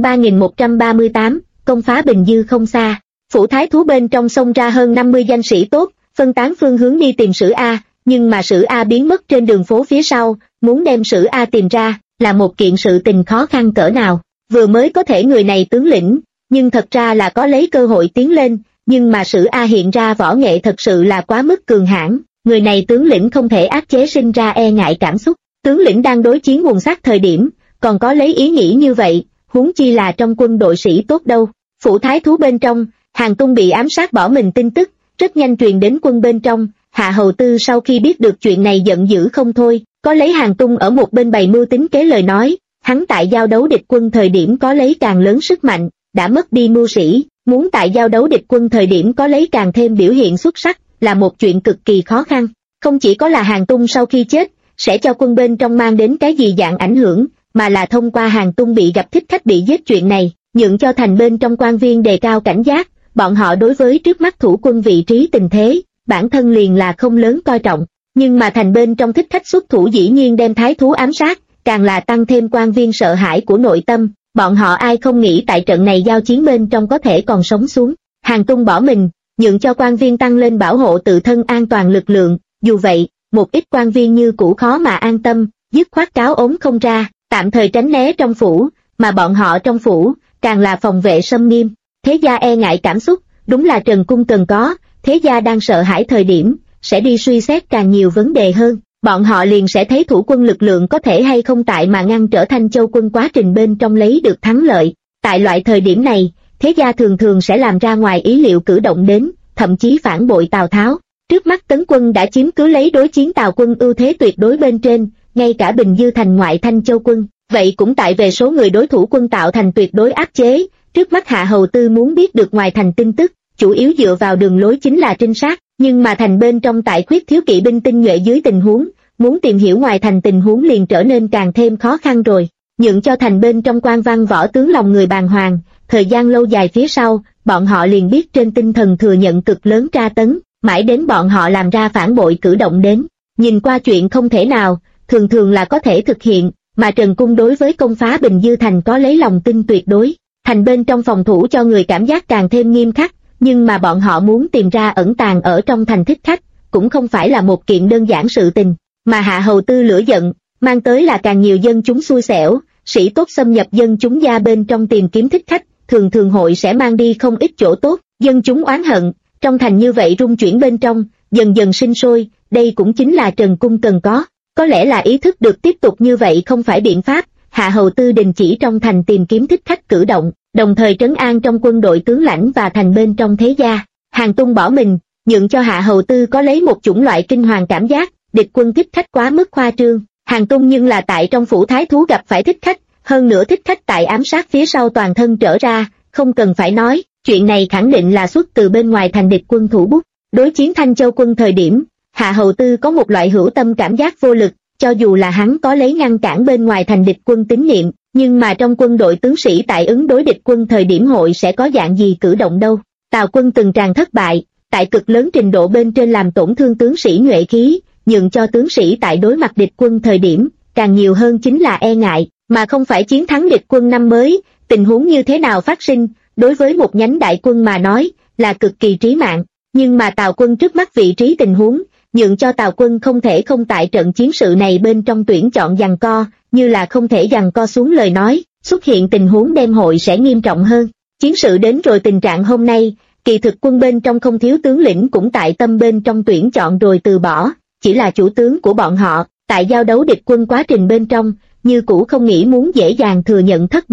3138, công phá Bình Dư không xa. Phủ thái thú bên trong xông ra hơn 50 danh sĩ tốt, phân tán phương hướng đi tìm Sử A, nhưng mà Sử A biến mất trên đường phố phía sau, muốn đem Sử A tìm ra, là một kiện sự tình khó khăn cỡ nào. Vừa mới có thể người này tướng lĩnh, nhưng thật ra là có lấy cơ hội tiến lên, nhưng mà Sử A hiện ra võ nghệ thật sự là quá mức cường hãn, người này tướng lĩnh không thể áp chế sinh ra e ngại cảm xúc. Tướng lĩnh đang đối chiến nguồn sát thời điểm, còn có lấy ý nghĩ như vậy, huống chi là trong quân đội sĩ tốt đâu. Phủ thái thú bên trong, Hàn Tung bị ám sát bỏ mình tin tức, rất nhanh truyền đến quân bên trong. Hạ Hầu Tư sau khi biết được chuyện này giận dữ không thôi, có lấy Hàn Tung ở một bên bày mưu tính kế lời nói, hắn tại giao đấu địch quân thời điểm có lấy càng lớn sức mạnh, đã mất đi mưu sĩ, muốn tại giao đấu địch quân thời điểm có lấy càng thêm biểu hiện xuất sắc, là một chuyện cực kỳ khó khăn. Không chỉ có là Hàn Tung sau khi chết, sẽ cho quân bên trong mang đến cái gì dạng ảnh hưởng, mà là thông qua Hàn Tung bị gặp Thích Khách bị giết chuyện này, nhượng cho thành bên trong quan viên đề cao cảnh giác, bọn họ đối với trước mắt thủ quân vị trí tình thế, bản thân liền là không lớn coi trọng, nhưng mà thành bên trong Thích Khách xuất thủ dĩ nhiên đem thái thú ám sát, càng là tăng thêm quan viên sợ hãi của nội tâm, bọn họ ai không nghĩ tại trận này giao chiến bên trong có thể còn sống xuống. Hàn Tung bỏ mình, nhượng cho quan viên tăng lên bảo hộ tự thân an toàn lực lượng, dù vậy, một ít quan viên như cũ khó mà an tâm, dứt khoát cáo ốm không ra, tạm thời tránh né trong phủ, mà bọn họ trong phủ, càng là phòng vệ xâm nghiêm. Thế gia e ngại cảm xúc, đúng là Trần Cung cần có, thế gia đang sợ hãi thời điểm, sẽ đi suy xét càng nhiều vấn đề hơn, bọn họ liền sẽ thấy thủ quân lực lượng có thể hay không tại mà ngăn trở Thanh Châu quân quá trình bên trong lấy được thắng lợi. Tại loại thời điểm này, thế gia thường thường sẽ làm ra ngoài ý liệu cử động đến, thậm chí phản bội Tào Tháo. Trước mắt Tấn quân đã chiếm cứ lấy đối chiến Tào quân ưu thế tuyệt đối bên trên, ngay cả Bình Dư thành ngoại Thanh Châu quân, vậy cũng tại về số người đối thủ quân tạo thành tuyệt đối áp chế. Trước mắt Hạ Hầu Tư muốn biết được ngoài thành tin tức, chủ yếu dựa vào đường lối chính là trinh sát, nhưng mà thành bên trong tại khuyết thiếu kỵ binh tinh nhuệ dưới tình huống, muốn tìm hiểu ngoài thành tình huống liền trở nên càng thêm khó khăn rồi. Nhượng cho thành bên trong quan văn võ tướng lòng người bàng hoàng, thời gian lâu dài phía sau, bọn họ liền biết trên tinh thần thừa nhận cực lớn tra tấn, mãi đến bọn họ làm ra phản bội cử động đến. Nhìn qua chuyện không thể nào, thường thường là có thể thực hiện, mà Trần Cung đối với công phá Bình Dư thành có lấy lòng tin tuyệt đối. Thành bên trong phòng thủ cho người cảm giác càng thêm nghiêm khắc, nhưng mà bọn họ muốn tìm ra ẩn tàng ở trong thành Thích Khách, cũng không phải là một kiện đơn giản sự tình, mà Hạ Hầu Tư lửa giận, mang tới là càng nhiều dân chúng xui xẻo, sĩ tốt xâm nhập dân chúng gia bên trong tìm kiếm Thích Khách, thường thường hội sẽ mang đi không ít chỗ tốt, dân chúng oán hận, trong thành như vậy rung chuyển bên trong, dần dần sinh sôi, đây cũng chính là Trần Cung cần có lẽ là ý thức được tiếp tục như vậy không phải biện pháp. Hạ Hầu Tư đình chỉ trong thành tìm kiếm Thích Khách cử động, đồng thời trấn an trong quân đội tướng lãnh và thành bên trong thế gia. Hàn Tung bỏ mình, nhượng cho Hạ Hầu Tư có lấy một chủng loại kinh hoàng cảm giác, địch quân Thích Khách quá mức khoa trương. Hàn Tung nhưng là tại trong phủ thái thú gặp phải Thích Khách, hơn nữa Thích Khách tại ám sát phía sau toàn thân trở ra, không cần phải nói, chuyện này khẳng định là xuất từ bên ngoài thành địch quân thủ bút. Đối chiến Thanh Châu quân thời điểm, Hạ Hầu Tư có một loại hữu tâm cảm giác vô lực, cho dù là hắn có lấy ngăn cản bên ngoài thành địch quân tín niệm, nhưng mà trong quân đội tướng sĩ tại ứng đối địch quân thời điểm hội sẽ có dạng gì cử động đâu. Tào quân từng tràn thất bại, tại cực lớn trình độ bên trên làm tổn thương tướng sĩ nhuệ khí, nhượng cho tướng sĩ tại đối mặt địch quân thời điểm, càng nhiều hơn chính là e ngại, mà không phải chiến thắng địch quân năm mới. Tình huống như thế nào phát sinh, đối với một nhánh đại quân mà nói, là cực kỳ trí mạng, nhưng mà Tào quân trước mắt vị trí tình huống, nhượng cho Tào quân không thể không tại trận chiến sự này bên trong tuyển chọn giằng co, như là không thể giằng co xuống lời nói, xuất hiện tình huống đem hội sẽ nghiêm trọng hơn. Chiến sự đến rồi tình trạng hôm nay, kỳ thực quân bên trong không thiếu tướng lĩnh cũng tại tâm bên trong tuyển chọn rồi từ bỏ, chỉ là chủ tướng của bọn họ, tại giao đấu địch quân quá trình bên trong, như cũ không nghĩ muốn dễ dàng thừa nhận thất bại,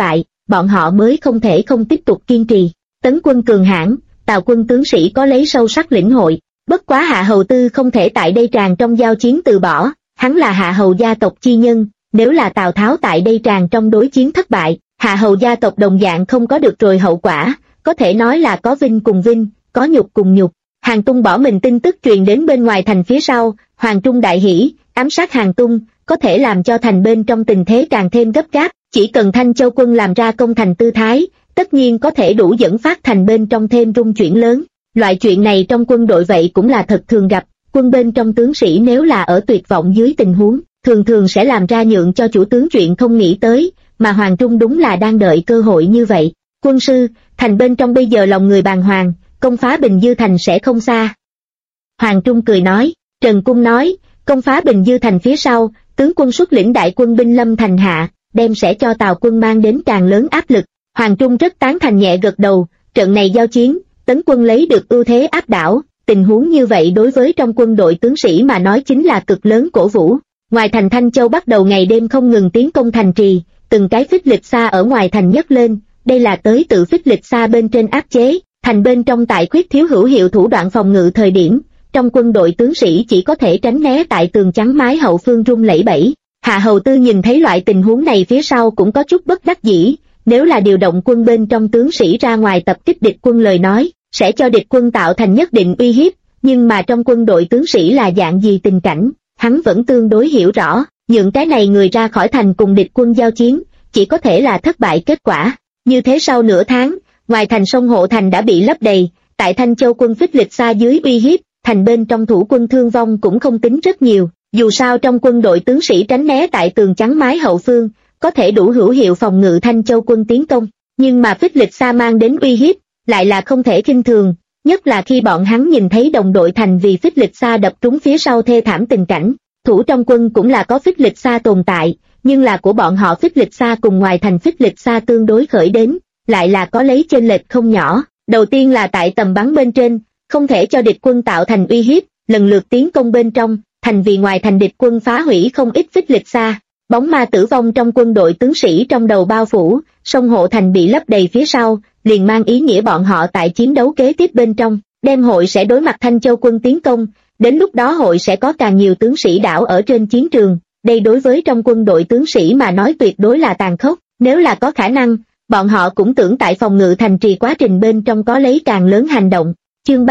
bọn họ mới không thể không tiếp tục kiên trì. Tấn quân cường hãn, Tào quân tướng sĩ có lấy sâu sắc lĩnh hội. Bất quá Hạ Hầu Tư không thể tại đây tràng trong giao chiến từ bỏ, hắn là Hạ Hầu gia tộc chi nhân, nếu là Tào Tháo tại đây tràng trong đối chiến thất bại, Hạ Hầu gia tộc đồng dạng không có được rồi hậu quả, có thể nói là có vinh cùng vinh, có nhục cùng nhục. Hàn Tung bỏ mình tin tức truyền đến bên ngoài thành phía sau, Hoàng Trung đại hỉ, ám sát Hàn Tung, có thể làm cho thành bên trong tình thế càng thêm gấp gáp, chỉ cần Thanh Châu quân làm ra công thành tư thái, tất nhiên có thể đủ dẫn phát thành bên trong thêm rung chuyển lớn. Loại chuyện này trong quân đội vậy cũng là thật thường gặp, quân bên trong tướng sĩ nếu là ở tuyệt vọng dưới tình huống, thường thường sẽ làm ra nhượng cho chủ tướng chuyện không nghĩ tới, mà Hoàng Trung đúng là đang đợi cơ hội như vậy. Quân sư, thành bên trong bây giờ lòng người bàng hoàng, công phá Bình Dư thành sẽ không xa. Hoàng Trung cười nói, Trần Cung nói, công phá Bình Dư thành phía sau, tướng quân xuất lĩnh đại quân binh lâm thành hạ, đem sẽ cho Tào quân mang đến càng lớn áp lực. Hoàng Trung rất tán thành nhẹ gật đầu, trận này giao chiến, Tấn quân lấy được ưu thế áp đảo, tình huống như vậy đối với trong quân đội tướng sĩ mà nói chính là cực lớn cổ vũ. Ngoài thành Thanh Châu bắt đầu ngày đêm không ngừng tiến công thành trì, từng cái phích lịch xa ở ngoài thành nhấc lên, đây là tới tự phích lịch xa bên trên áp chế, thành bên trong tại khuyết thiếu hữu hiệu thủ đoạn phòng ngự thời điểm, trong quân đội tướng sĩ chỉ có thể tránh né tại tường chắn mái hậu phương rung lẩy bẩy. Hạ Hầu Tư nhìn thấy loại tình huống này phía sau cũng có chút bất đắc dĩ, nếu là điều động quân bên trong tướng sĩ ra ngoài tập kích địch quân lời nói, sẽ cho địch quân tạo thành nhất định uy hiếp, nhưng mà trong quân đội tướng sĩ là dạng gì tình cảnh, hắn vẫn tương đối hiểu rõ, những cái này người ra khỏi thành cùng địch quân giao chiến, chỉ có thể là thất bại kết quả. Như thế sau nửa tháng, ngoài thành sông Hộ Thành đã bị lấp đầy, tại Thanh Châu quân phích lịch xa dưới uy hiếp, thành bên trong thủ quân thương vong cũng không tính rất nhiều, dù sao trong quân đội tướng sĩ tránh né tại tường chắn mái hậu phương, có thể đủ hữu hiệu phòng ngự Thanh Châu quân tiến công, nhưng mà phích lịch xa mang đến uy hiếp, lại là không thể khinh thường, nhất là khi bọn hắn nhìn thấy đồng đội thành vì phích lịch xa đập trúng phía sau thê thảm tình cảnh. Thủ trong quân cũng là có phích lịch xa tồn tại, nhưng là của bọn họ phích lịch xa cùng ngoài thành phích lịch xa tương đối khởi đến, lại là có lấy chênh lệch không nhỏ. Đầu tiên là tại tầm bắn bên trên, không thể cho địch quân tạo thành uy hiếp, lần lượt tiến công bên trong, thành vì ngoài thành địch quân phá hủy không ít phích lịch xa. Bóng ma tử vong trong quân đội tướng sĩ trong đầu bao phủ, sông Hộ Thành bị lấp đầy phía sau, liền mang ý nghĩa bọn họ tại chiến đấu kế tiếp bên trong, đem hội sẽ đối mặt Thanh Châu quân tiến công, đến lúc đó hội sẽ có càng nhiều tướng sĩ đảo ở trên chiến trường, đây đối với trong quân đội tướng sĩ mà nói tuyệt đối là tàn khốc, nếu là có khả năng, bọn họ cũng tưởng tại phòng ngự thành trì quá trình bên trong có lấy càng lớn hành động. Chương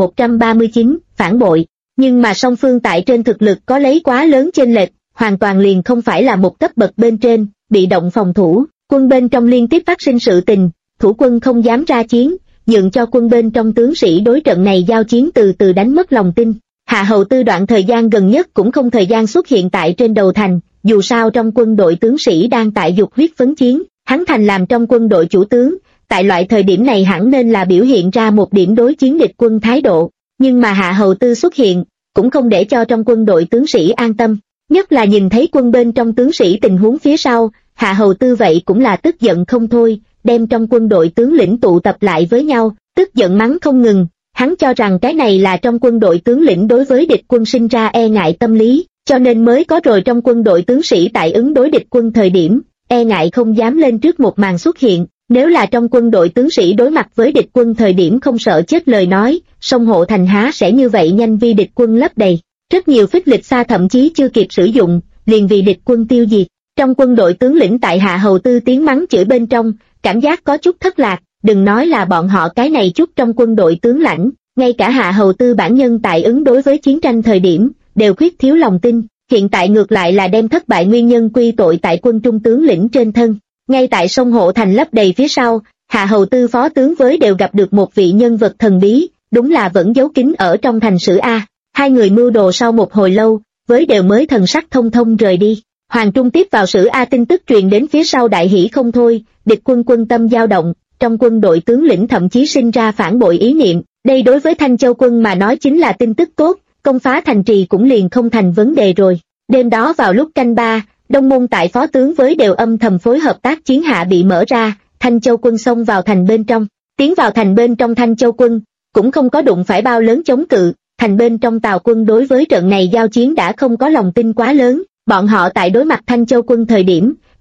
3139, phản bội, nhưng mà song phương tại trên thực lực có lấy quá lớn chênh lệch, hoàn toàn liền không phải là một cấp bậc bên trên, bị động phòng thủ, quân bên trong liên tiếp phát sinh sự tình, thủ quân không dám ra chiến, nhượng cho quân bên trong tướng sĩ đối trận này giao chiến từ từ đánh mất lòng tin. Hạ Hầu Tư đoạn thời gian gần nhất cũng không thời gian xuất hiện tại trên đầu thành, dù sao trong quân đội tướng sĩ đang tại dục huyết phấn chiến, hắn thành làm trong quân đội chủ tướng, tại loại thời điểm này hẳn nên là biểu hiện ra một điểm đối chiến địch quân thái độ, nhưng mà Hạ Hầu Tư xuất hiện, cũng không để cho trong quân đội tướng sĩ an tâm, nhất là nhìn thấy quân bên trong tướng sĩ tình huống phía sau, Hạ Hầu Tư vậy cũng là tức giận không thôi, đem trong quân đội tướng lĩnh tụ tập lại với nhau, tức giận mắng không ngừng. Hắn cho rằng cái này là trong quân đội tướng lĩnh đối với địch quân sinh ra e ngại tâm lý, cho nên mới có rồi trong quân đội tướng sĩ tại ứng đối địch quân thời điểm, e ngại không dám lên trước một màn xuất hiện. Nếu là trong quân đội tướng sĩ đối mặt với địch quân thời điểm không sợ chết lời nói, sông Hộ Thành há sẽ như vậy nhanh vì địch quân lấp đầy. Rất nhiều phích lịch xa thậm chí chưa kịp sử dụng, liền vì địch quân tiêu diệt. Trong quân đội tướng lĩnh tại Hạ Hầu Tư tiếng mắng chửi bên trong, cảm giác có chút thất lạc. Đừng nói là bọn họ cái này chút trong quân đội tướng lãnh, ngay cả Hạ Hầu Tư bản nhân tại ứng đối với chiến tranh thời điểm, đều khuyết thiếu lòng tin, hiện tại ngược lại là đem thất bại nguyên nhân quy tội tại quân trung tướng lĩnh trên thân. Ngay tại sông Hộ Thành lấp đầy phía sau, Hạ Hầu Tư phó tướng với đều gặp được một vị nhân vật thần bí, đúng là vẫn giấu kín ở trong thành Sử A. Hai người mưu đồ sau một hồi lâu, với đều mới thần sắc thông thông rời đi. Hoàng Trung tiếp vào Sử A tin tức truyền đến phía sau đại hỷ không thôi, địch quân quân tâm dao động. Trong quân đội tướng lĩnh thậm chí sinh ra phản bội ý niệm, đây đối với Thanh Châu quân mà nói chính là tin tức tốt, công phá thành trì cũng liền không thành vấn đề rồi. Đêm đó vào lúc canh 3, Đông Môn tại phó tướng với đều âm thầm phối hợp tác chiến hạ bị mở ra, Thanh Châu quân xông vào thành bên trong, tiến vào thành bên trong Thanh Châu quân, cũng không có đụng phải bao lớn chống cự, thành bên trong Tào quân đối với trận này giao chiến đã không có lòng tin quá lớn, bọn họ tại đối mặt Thanh Châu quân thời điểm,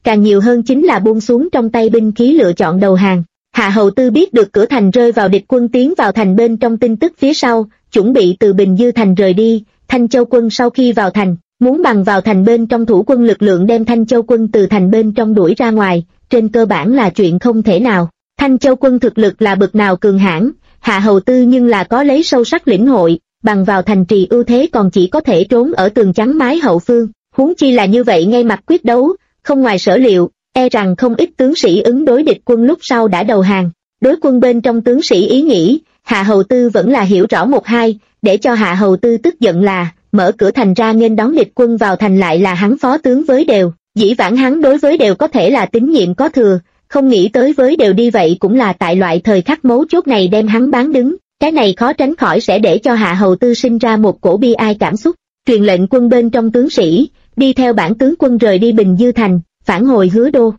càng nhiều hơn chính là buông xuống trong tay binh khí lựa chọn đầu hàng. Hạ Hầu Tư biết được cửa thành rơi vào địch quân tiến vào thành bên trong tin tức phía sau, chuẩn bị từ Bình Dư thành rời đi. Thanh Châu quân sau khi vào thành, muốn bằng vào thành bên trong thủ quân lực lượng đem Thanh Châu quân từ thành bên trong đuổi ra ngoài, trên cơ bản là chuyện không thể nào. Thanh Châu quân thực lực là bực nào cường hãn, Hạ Hầu Tư nhưng là có lấy sâu sắc lĩnh hội, bằng vào thành trì ưu thế còn chỉ có thể trốn ở tường chắn mái hậu phương, huống chi là như vậy ngay mặt quyết đấu, không ngoài sở liệu, e rằng không ít tướng sĩ ứng đối địch quân lúc sau đã đầu hàng. Đối quân bên trong tướng sĩ ý nghĩ, Hạ Hầu Tư vẫn là hiểu rõ một hai, để cho Hạ Hầu Tư tức giận là, mở cửa thành ra nghênh đón địch quân vào thành lại là hắn phó tướng với Đều, dĩ vãng hắn đối với Đều có thể là tín nhiệm có thừa, không nghĩ tới với Đều đi vậy cũng là tại loại thời khắc mấu chốt này đem hắn bán đứng, cái này khó tránh khỏi sẽ để cho Hạ Hầu Tư sinh ra một cổ bi ai cảm xúc. Truyền lệnh quân bên trong tướng sĩ, đi theo bản tướng quân rời đi Bình Dư thành, phản hồi Hứa Đô.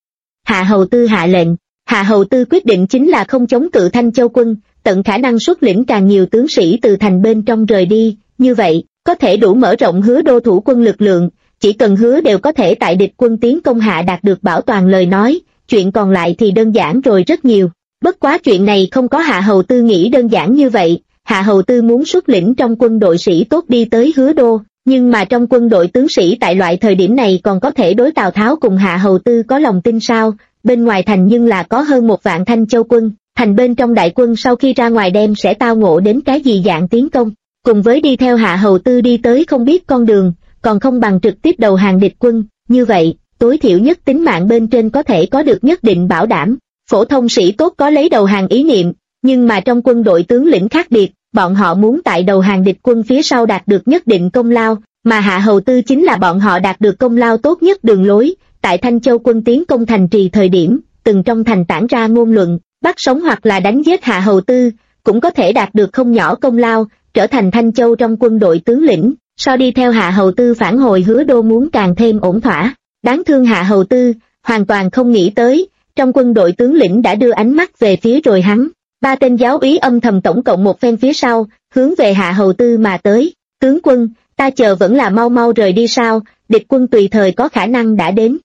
Hạ Hầu Tư hạ lệnh, Hạ Hầu Tư quyết định chính là không chống cự Thanh Châu quân, tận khả năng xuất lĩnh càng nhiều tướng sĩ từ thành bên trong rời đi, như vậy, có thể đủ mở rộng Hứa Đô thủ quân lực lượng, chỉ cần Hứa đều có thể tại địch quân tiến công hạ đạt được bảo toàn lời nói, chuyện còn lại thì đơn giản rồi rất nhiều. Bất quá chuyện này không có Hạ Hầu Tư nghĩ đơn giản như vậy, Hạ Hầu Tư muốn xuất lĩnh trong quân đội sĩ tốt đi tới Hứa Đô, nhưng mà trong quân đội tướng sĩ tại loại thời điểm này còn có thể đối Tào Tháo cùng Hạ Hầu Tư có lòng tin sao, bên ngoài thành nhưng là có hơn 1 vạn Thanh Châu quân, thành bên trong đại quân sau khi ra ngoài đem sẽ tao ngộ đến cái gì dạng tiến công, cùng với đi theo Hạ Hầu Tư đi tới không biết con đường, còn không bằng trực tiếp đầu hàng địch quân, như vậy, tối thiểu nhất tính mạng bên trên có thể có được nhất định bảo đảm. Phổ thông sĩ tốt có lấy đầu hàng ý niệm, nhưng mà trong quân đội tướng lĩnh khác biệt, bọn họ muốn tại đầu hàng địch quân phía sau đạt được nhất định công lao, mà Hạ Hầu Tư chính là bọn họ đạt được công lao tốt nhất đường lối. Tại Thanh Châu quân tiến công thành trì thời điểm, từng trong thành tản ra ngôn luận, bắt sống hoặc là đánh giết Hạ Hầu Tư, cũng có thể đạt được không nhỏ công lao, trở thành Thanh Châu trong quân đội tướng lĩnh, so đi theo Hạ Hầu Tư phản hồi Hứa Đô muốn càng thêm ổn thỏa. Đáng thương Hạ Hầu Tư, hoàn toàn không nghĩ tới, trong quân đội tướng lĩnh đã đưa ánh mắt về phía rồi hắn. 3 tên giáo úy âm thầm tổng cộng một phen phía sau, hướng về Hạ Hầu Tư mà tới. Tướng quân, ta chờ vẫn là mau mau rời đi sao, địch quân tùy thời có khả năng đã đến.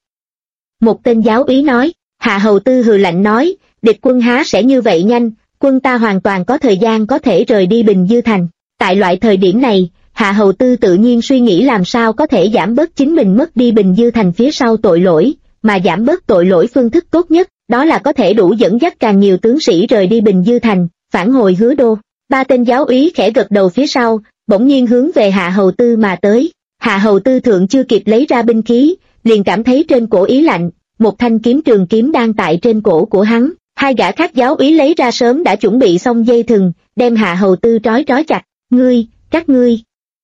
Một tên giáo úy nói, Hạ Hầu Tư hừ lạnh nói, địch quân há sẽ như vậy nhanh, quân ta hoàn toàn có thời gian có thể rời đi Bình Dư thành. Tại loại thời điểm này, Hạ Hầu Tư tự nhiên suy nghĩ làm sao có thể giảm bớt chính mình mất đi Bình Dư thành phía sau tội lỗi, mà giảm bớt tội lỗi phương thức tốt nhất, đó là có thể đủ dẫn dắt càng nhiều tướng sĩ rời đi Bình Dư thành, phản hồi Hứa Đô. 3 tên giáo úy khẽ gật đầu phía sau, bỗng nhiên hướng về Hạ Hầu Tư mà tới. Hạ Hầu Tư thượng chưa kịp lấy ra binh khí, liền cảm thấy trên cổ ý lạnh, một thanh kiếm trường kiếm đang tại trên cổ của hắn. 2 gã khác giáo úy lấy ra sớm đã chuẩn bị xong dây thừng, đem Hạ Hầu Tư trói chặt. Các ngươi.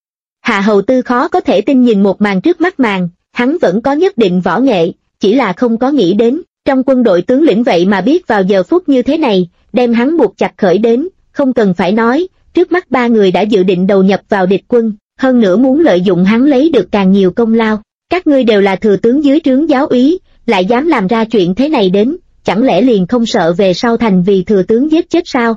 Hạ Hầu Tư khó có thể tin nhìn một màn trước mắt màn, hắn vẫn có nhất định võ nghệ, chỉ là không có nghĩ đến, trong quân đội tướng lĩnh vậy mà biết vào giờ phút như thế này, đem hắn buộc chặt khởi đến, không cần phải nói, trước mắt 3 người đã dự định đầu nhập vào địch quân, hơn nữa muốn lợi dụng hắn lấy được càng nhiều công lao. Các ngươi đều là thừa tướng dưới trướng giáo úy, lại dám làm ra chuyện thế này đến, chẳng lẽ liền không sợ về sau thành vì thừa tướng giết chết sao?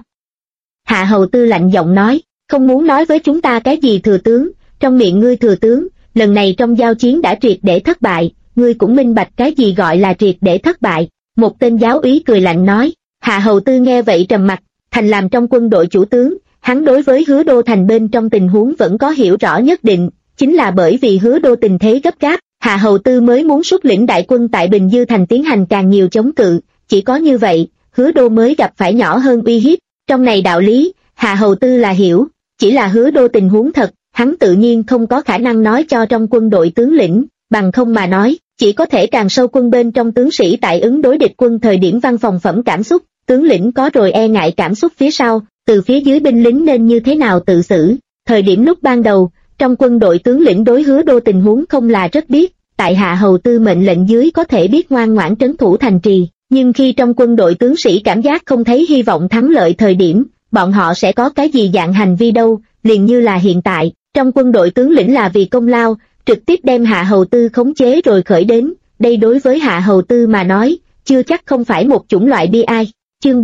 Hạ Hầu Tư lạnh giọng nói, không muốn nói với chúng ta cái gì thừa tướng, trong miệng ngươi thừa tướng, lần này trong giao chiến đã triệt để thất bại, ngươi cũng minh bạch cái gì gọi là triệt để thất bại. Một tên giáo úy cười lạnh nói. Hạ Hầu Tư nghe vậy trầm mặt, thành làm trong quân đội chủ tướng, hắn đối với Hứa Đô thành bên trong tình huống vẫn có hiểu rõ nhất định, chính là bởi vì Hứa Đô tình thế gấp gáp, Hạ Hầu Tư mới muốn xuất lĩnh đại quân tại Bình Dư thành tiến hành càng nhiều chống cự, chỉ có như vậy, Hứa Đô mới gặp phải nhỏ hơn uy hiếp. Trong này đạo lý, Hạ Hầu Tư là hiểu, chỉ là Hứa Đô tình huống thật, hắn tự nhiên không có khả năng nói cho trong quân đội tướng lĩnh, bằng không mà nói, chỉ có thể càng sâu quân bên trong tướng sĩ tại ứng đối địch quân thời điểm văn phòng phẩm cảm xúc, tướng lĩnh có rồi e ngại cảm xúc phía sau, từ phía dưới binh lính nên như thế nào tự xử. Thời điểm lúc ban đầu, trong quân đội tướng lĩnh đối Hứa Đô tình huống không là rất biết, tại Hạ Hầu Tư mệnh lệnh dưới có thể biết ngoan ngoãn trấn thủ thành trì, nhưng khi trong quân đội tướng sĩ cảm giác không thấy hy vọng thắng lợi thời điểm, bọn họ sẽ có cái gì dạng hành vi đâu, liền như là hiện tại, trong quân đội tướng lĩnh là vì công lao, trực tiếp đem Hạ Hầu Tư khống chế rồi khởi đến, đây đối với Hạ Hầu Tư mà nói, chưa chắc không phải một chủng loại bi ai. Chương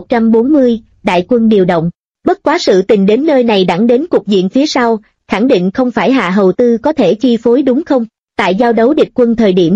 3140, Đại quân điều động. Bất quá sự tình đến nơi này đẳng đến cục diện phía sau, khẳng định không phải Hạ Hầu Tư có thể chi phối đúng không? Tại giao đấu địch quân thời điểm, Hạ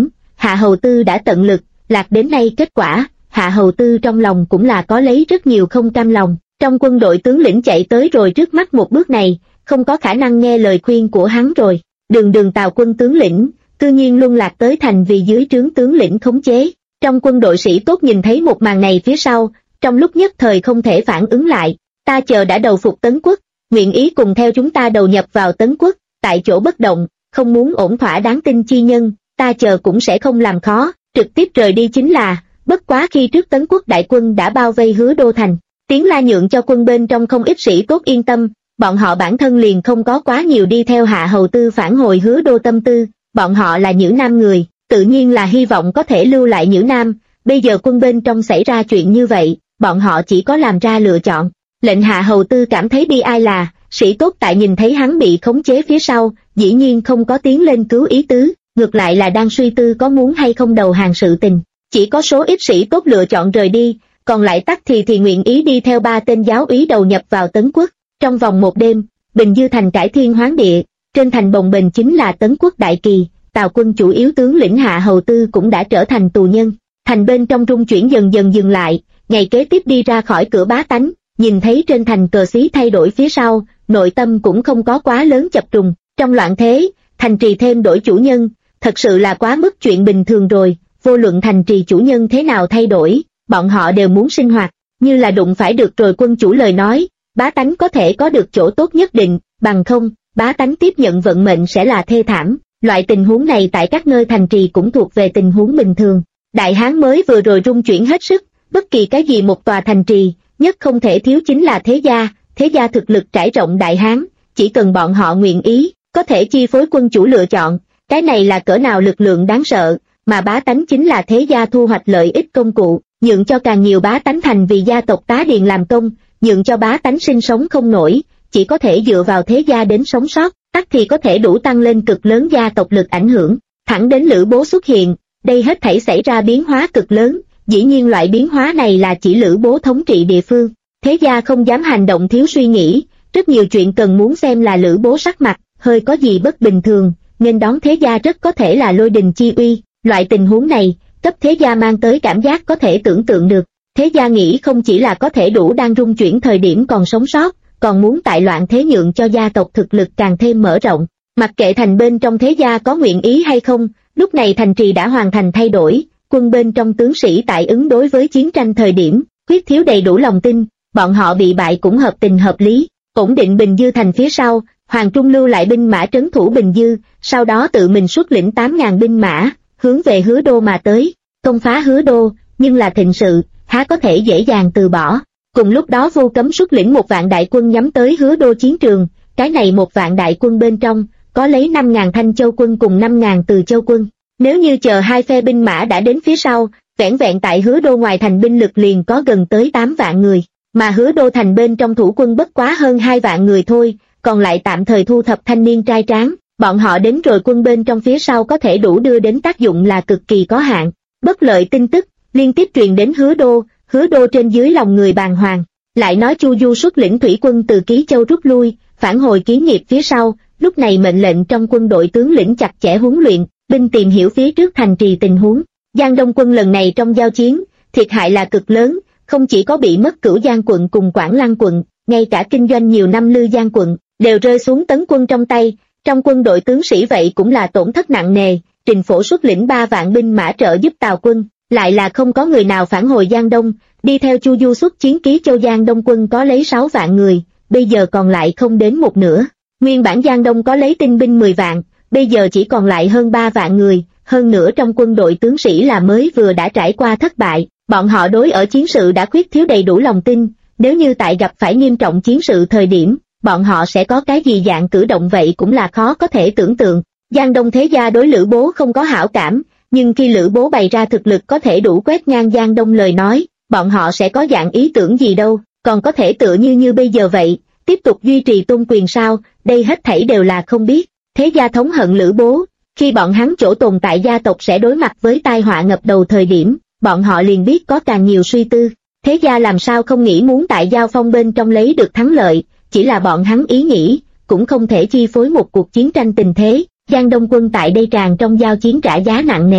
Hạ Hầu Tư đã tận lực, lạc đến nay kết quả, Hạ Hầu Tư trong lòng cũng là có lấy rất nhiều không cam lòng. Trong quân đội tướng lĩnh chạy tới rồi trước mắt một bước này, không có khả năng nghe lời khuyên của hắn rồi. Đường Tào quân tướng lĩnh, cư nhiên luân lạc tới thành vì dưới trướng tướng lĩnh khống chế. Trong quân đội sĩ tốt nhìn thấy một màn này phía sau, trong lúc nhất thời không thể phản ứng lại. Ta chờ đã đầu phục Tấn Quốc, nguyện ý cùng theo chúng ta đầu nhập vào Tấn Quốc, tại chỗ bất động, không muốn ổn thỏa đáng tin chi nhân, ta chờ cũng sẽ không làm khó, trực tiếp rời đi chính là. Bất quá khi trước Tấn Quốc đại quân đã bao vây Hứa Đô thành, tiếng la nhượng cho quân bên trong không ít sĩ tốt yên tâm, bọn họ bản thân liền không có quá nhiều đi theo Hạ Hầu Tư phản hồi Hứa Đô tâm tư, bọn họ là Nhữ Nam người, tự nhiên là hy vọng có thể lưu lại Nhữ Nam, bây giờ quân bên trong xảy ra chuyện như vậy, bọn họ chỉ có làm ra lựa chọn. Lệnh Hạ Hầu Tư cảm thấy bi ai là, sĩ tốt tại nhìn thấy hắn bị khống chế phía sau, dĩ nhiên không có tiến lên cứu ý tứ, ngược lại là đang suy tư có muốn hay không đầu hàng sự tình. Chỉ có số ít sĩ tốt lựa chọn rời đi, còn lại tắc thì nguyện ý đi theo 3 tên giáo úy đầu nhập vào Tấn Quốc. Trong vòng một đêm, Bình Dư thành cải thiên hoán địa, trên thành bồng bềnh chính là Tấn Quốc đại kỳ, Tào quân chủ yếu tướng lĩnh Hạ Hầu Tư cũng đã trở thành tù nhân. Thành bên trong rung chuyển dần dần dừng lại, ngày kế tiếp đi ra khỏi cửa bá tánh, nhìn thấy trên thành cờ xí thay đổi phía sau, nội tâm cũng không có quá lớn chập trùng. Trong loạn thế, thành trì thêm đổi chủ nhân, thật sự là quá mức chuyện bình thường rồi, vô luận thành trì chủ nhân thế nào thay đổi, bọn họ đều muốn sinh hoạt, như là đụng phải được rồi quân chủ lời nói, bá tánh có thể có được chỗ tốt nhất định, bằng không, bá tánh tiếp nhận vận mệnh sẽ là thê thảm. Loại tình huống này tại các nơi thành trì cũng thuộc về tình huống bình thường. Đại Hán mới vừa rồi rung chuyển hết sức, bất kỳ cái gì một tòa thành trì, nhất không thể thiếu chính là thế gia thực lực trải rộng Đại Hán, chỉ cần bọn họ nguyện ý, có thể chi phối quân chủ lựa chọn, cái này là cỡ nào lực lượng đáng sợ, mà bá tánh chính là thế gia thu hoạch lợi ích công cụ, nhượng cho càng nhiều bá tánh thành vì gia tộc tá điền làm công, nhượng cho bá tánh sinh sống không nổi, chỉ có thể dựa vào thế gia đến sống sót, tắc thì có thể đủ tăng lên cực lớn gia tộc lực ảnh hưởng. Thẳng đến Lữ Bố xuất hiện, đây hết thảy xảy ra biến hóa cực lớn, dĩ nhiên loại biến hóa này là chỉ Lữ Bố thống trị địa phương, thế gia không dám hành động thiếu suy nghĩ, rất nhiều chuyện cần muốn xem là Lữ Bố sắc mặt, hơi có gì bất bình thường, nên đón thế gia rất có thể là lôi đình chi uy, loại tình huống này, cấp thế gia mang tới cảm giác có thể tưởng tượng được, thế gia nghĩ không chỉ là có thể đủ đang rung chuyển thời điểm còn sống sót, còn muốn tại loạn thế nhượng cho gia tộc thực lực càng thêm mở rộng, mặc kệ thành bên trong thế gia có nguyện ý hay không, lúc này thành trì đã hoàn thành thay đổi, quân bên trong tướng sĩ tại ứng đối với chiến tranh thời điểm, khuyết thiếu đầy đủ lòng tin, bọn họ bị bại cũng hợp tình hợp lý, ổn định Bình Dư thành phía sau, Hoàng Trung lưu lại binh mã trấn thủ Bình Dư, sau đó tự mình xuất lĩnh 8.000 binh mã, hướng về Hứa Đô mà tới, công phá Hứa Đô, nhưng là thịnh sự, há có thể dễ dàng từ bỏ. Cùng lúc đó Vô Cấm xuất lĩnh 1 vạn đại quân nhắm tới Hứa Đô chiến trường, cái này 1 vạn đại quân bên trong, có lấy 5.000 Thanh Châu quân cùng 5.000 Từ Châu quân. Nếu như chờ hai phe binh mã đã đến phía sau, vẻn vẹn tại Hứa Đô ngoài thành binh lực liền có gần tới 8 vạn người, mà Hứa Đô thành bên trong thủ quân bất quá hơn 2 vạn người thôi, còn lại tạm thời thu thập thanh niên trai tráng, bọn họ đến rồi quân bên trong phía sau có thể đủ đưa đến tác dụng là cực kỳ có hạn. Bất lợi tin tức liên tiếp truyền đến Hứa Đô trên dưới lòng người bàng hoàng, lại nói Chu Du xuất lĩnh thủy quân từ Ký Châu rút lui, phản hồi Ký Nghiệp phía sau, lúc này mệnh lệnh trong quân đội tướng lĩnh chặt chẽ huấn luyện, binh tìm hiểu phía trước thành trì tình huống. Giang Đông quân lần này trong giao chiến, thiệt hại là cực lớn, không chỉ có bị mất Cửu Giang quận cùng Quảng Lăng quận, ngay cả kinh doanh nhiều năm Lư Giang quận, đều rơi xuống Tấn quân trong tay, trong quân đội tướng sĩ vậy cũng là tổn thất nặng nề, Trình Phổ xuất lĩnh 3 vạn binh mã trợ giúp Tào quân, lại là không có người nào phản hồi Giang Đông, đi theo Chu Du xuất chiến Ký Châu Giang Đông quân có lấy 6 vạn người, bây giờ còn lại không đến một nửa, nguyên bản Giang Đông có lấy tinh binh 10 vạn, bây giờ chỉ còn lại hơn 3 vạn người, hơn nữa trong quân đội tướng sĩ là mới vừa đã trải qua thất bại, bọn họ đối ở chiến sự đã khuyết thiếu đầy đủ lòng tin, nếu như tại gặp phải nghiêm trọng chiến sự thời điểm, bọn họ sẽ có cái gì dạng cử động vậy cũng là khó có thể tưởng tượng. Giang Đông thế gia đối Lữ Bố không có hảo cảm, nhưng khi Lữ Bố bày ra thực lực có thể đủ quét ngang Giang Đông lời nói, bọn họ sẽ có dạng ý tưởng gì đâu, còn có thể tựa như bây giờ vậy, tiếp tục duy trì tôn quyền sao, đây hết thảy đều là không biết. Thế gia thống hận Lữ Bố, khi bọn hắn chỗ tồn tại gia tộc sẽ đối mặt với tai họa ngập đầu thời điểm, bọn họ liền biết có càng nhiều suy tư. Thế gia làm sao không nghĩ muốn tại giao phong bên trong lấy được thắng lợi, chỉ là bọn hắn ý nghĩ, cũng không thể chi phối một cuộc chiến tranh tình thế. Giang Đông quân tại đây tràn trong giao chiến trả giá nặng nề,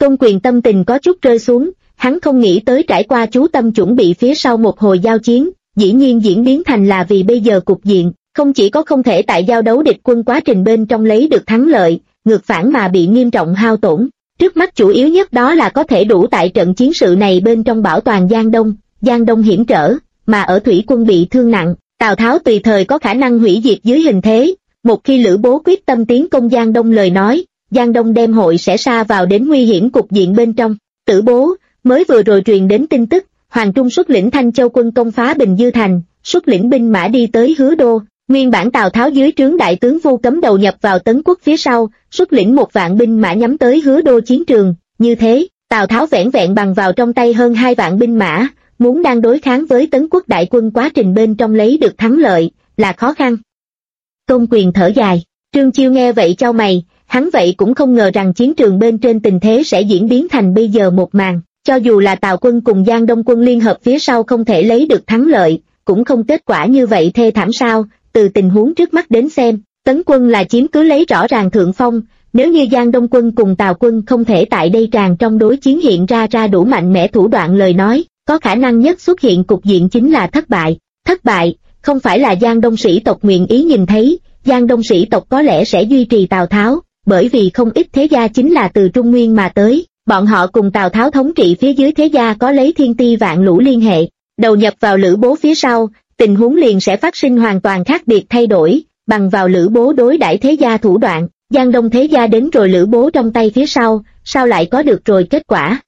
Tôn Quyền tâm tình có chút rơi xuống, hắn không nghĩ tới trải qua chú tâm chuẩn bị phía sau một hồi giao chiến, dĩ nhiên diễn biến thành là vì bây giờ cục diện, không chỉ có không thể tại giao đấu địch quân quá trình bên trong lấy được thắng lợi, ngược phản mà bị nghiêm trọng hao tổn. Trước mắt chủ yếu nhất đó là có thể đủ tại trận chiến sự này bên trong bảo toàn Giang Đông hiểm trở, mà ở thủy quân bị thương nặng, Tào Tháo tùy thời có khả năng hủy diệt dưới hình thế. Một khi Lữ Bố quyết tâm tiến công Giang Đông lời nói, Giang Đông đem hội sẽ sa vào đến nguy hiểm cục diện bên trong. Tử Bố, mới vừa rồi truyền đến tin tức, Hoàng Trung xuất lĩnh Thanh Châu quân công phá Bình Dư Thành, xuất lĩnh binh mã đi tới Hứa Đô. Nguyên bản Tào Tháo dưới trướng đại tướng Vu Cấm đầu nhập vào Tấn Quốc phía sau, xuất lĩnh 1 vạn binh mã nhắm tới Hứa Đô chiến trường. Như thế, Tào Tháo vẻn vẹn bằng vào trong tay hơn 2 vạn binh mã, muốn đang đối kháng với Tấn Quốc đại quân quá trình bên trong lấy được thắng lợi, là khó khăn. Tôn Quyền thở dài, Trương Chiêu nghe vậy chau mày, hắn vậy cũng không ngờ rằng chiến trường bên trên tình thế sẽ diễn biến thành bây giờ một màn, cho dù là Tào quân cùng Giang Đông quân liên hợp phía sau không thể lấy được thắng lợi, cũng không kết quả như vậy thê thảm sao. Từ tình huống trước mắt đến xem, Tấn quân là chiếm cứ lấy rõ ràng thượng phong, nếu như Giang Đông quân cùng Tào quân không thể tại đây tràn trong đối chiến hiện ra đủ mạnh mẽ thủ đoạn lời nói, có khả năng nhất xuất hiện cục diện chính là thất bại. Thất bại, không phải là Giang Đông sĩ tộc nguyện ý nhìn thấy, Giang Đông sĩ tộc có lẽ sẽ duy trì Tào Tháo, bởi vì không ít thế gia chính là từ Trung Nguyên mà tới, bọn họ cùng Tào Tháo thống trị phía dưới thế gia có lấy thiên ti vạn lũ liên hệ, đầu nhập vào Lữ Bố phía sau, tình huống liền sẽ phát sinh hoàn toàn khác biệt thay đổi, bằng vào Lữ Bố đối đãi thế gia thủ đoạn, Giang Đông thế gia đến rồi Lữ Bố trong tay phía sau, sao lại có được rồi kết quả.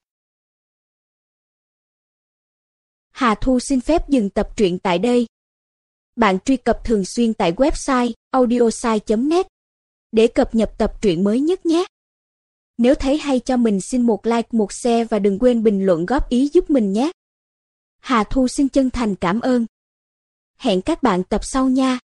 Hà Thu xin phép dừng tập truyện tại đây. Bạn truy cập thường xuyên tại website audiosai.net để cập nhật tập truyện mới nhất nhé. Nếu thấy hay cho mình xin một like, một share và đừng quên bình luận góp ý giúp mình nhé. Hà Thu xin chân thành cảm ơn. Hẹn các bạn tập sau nha.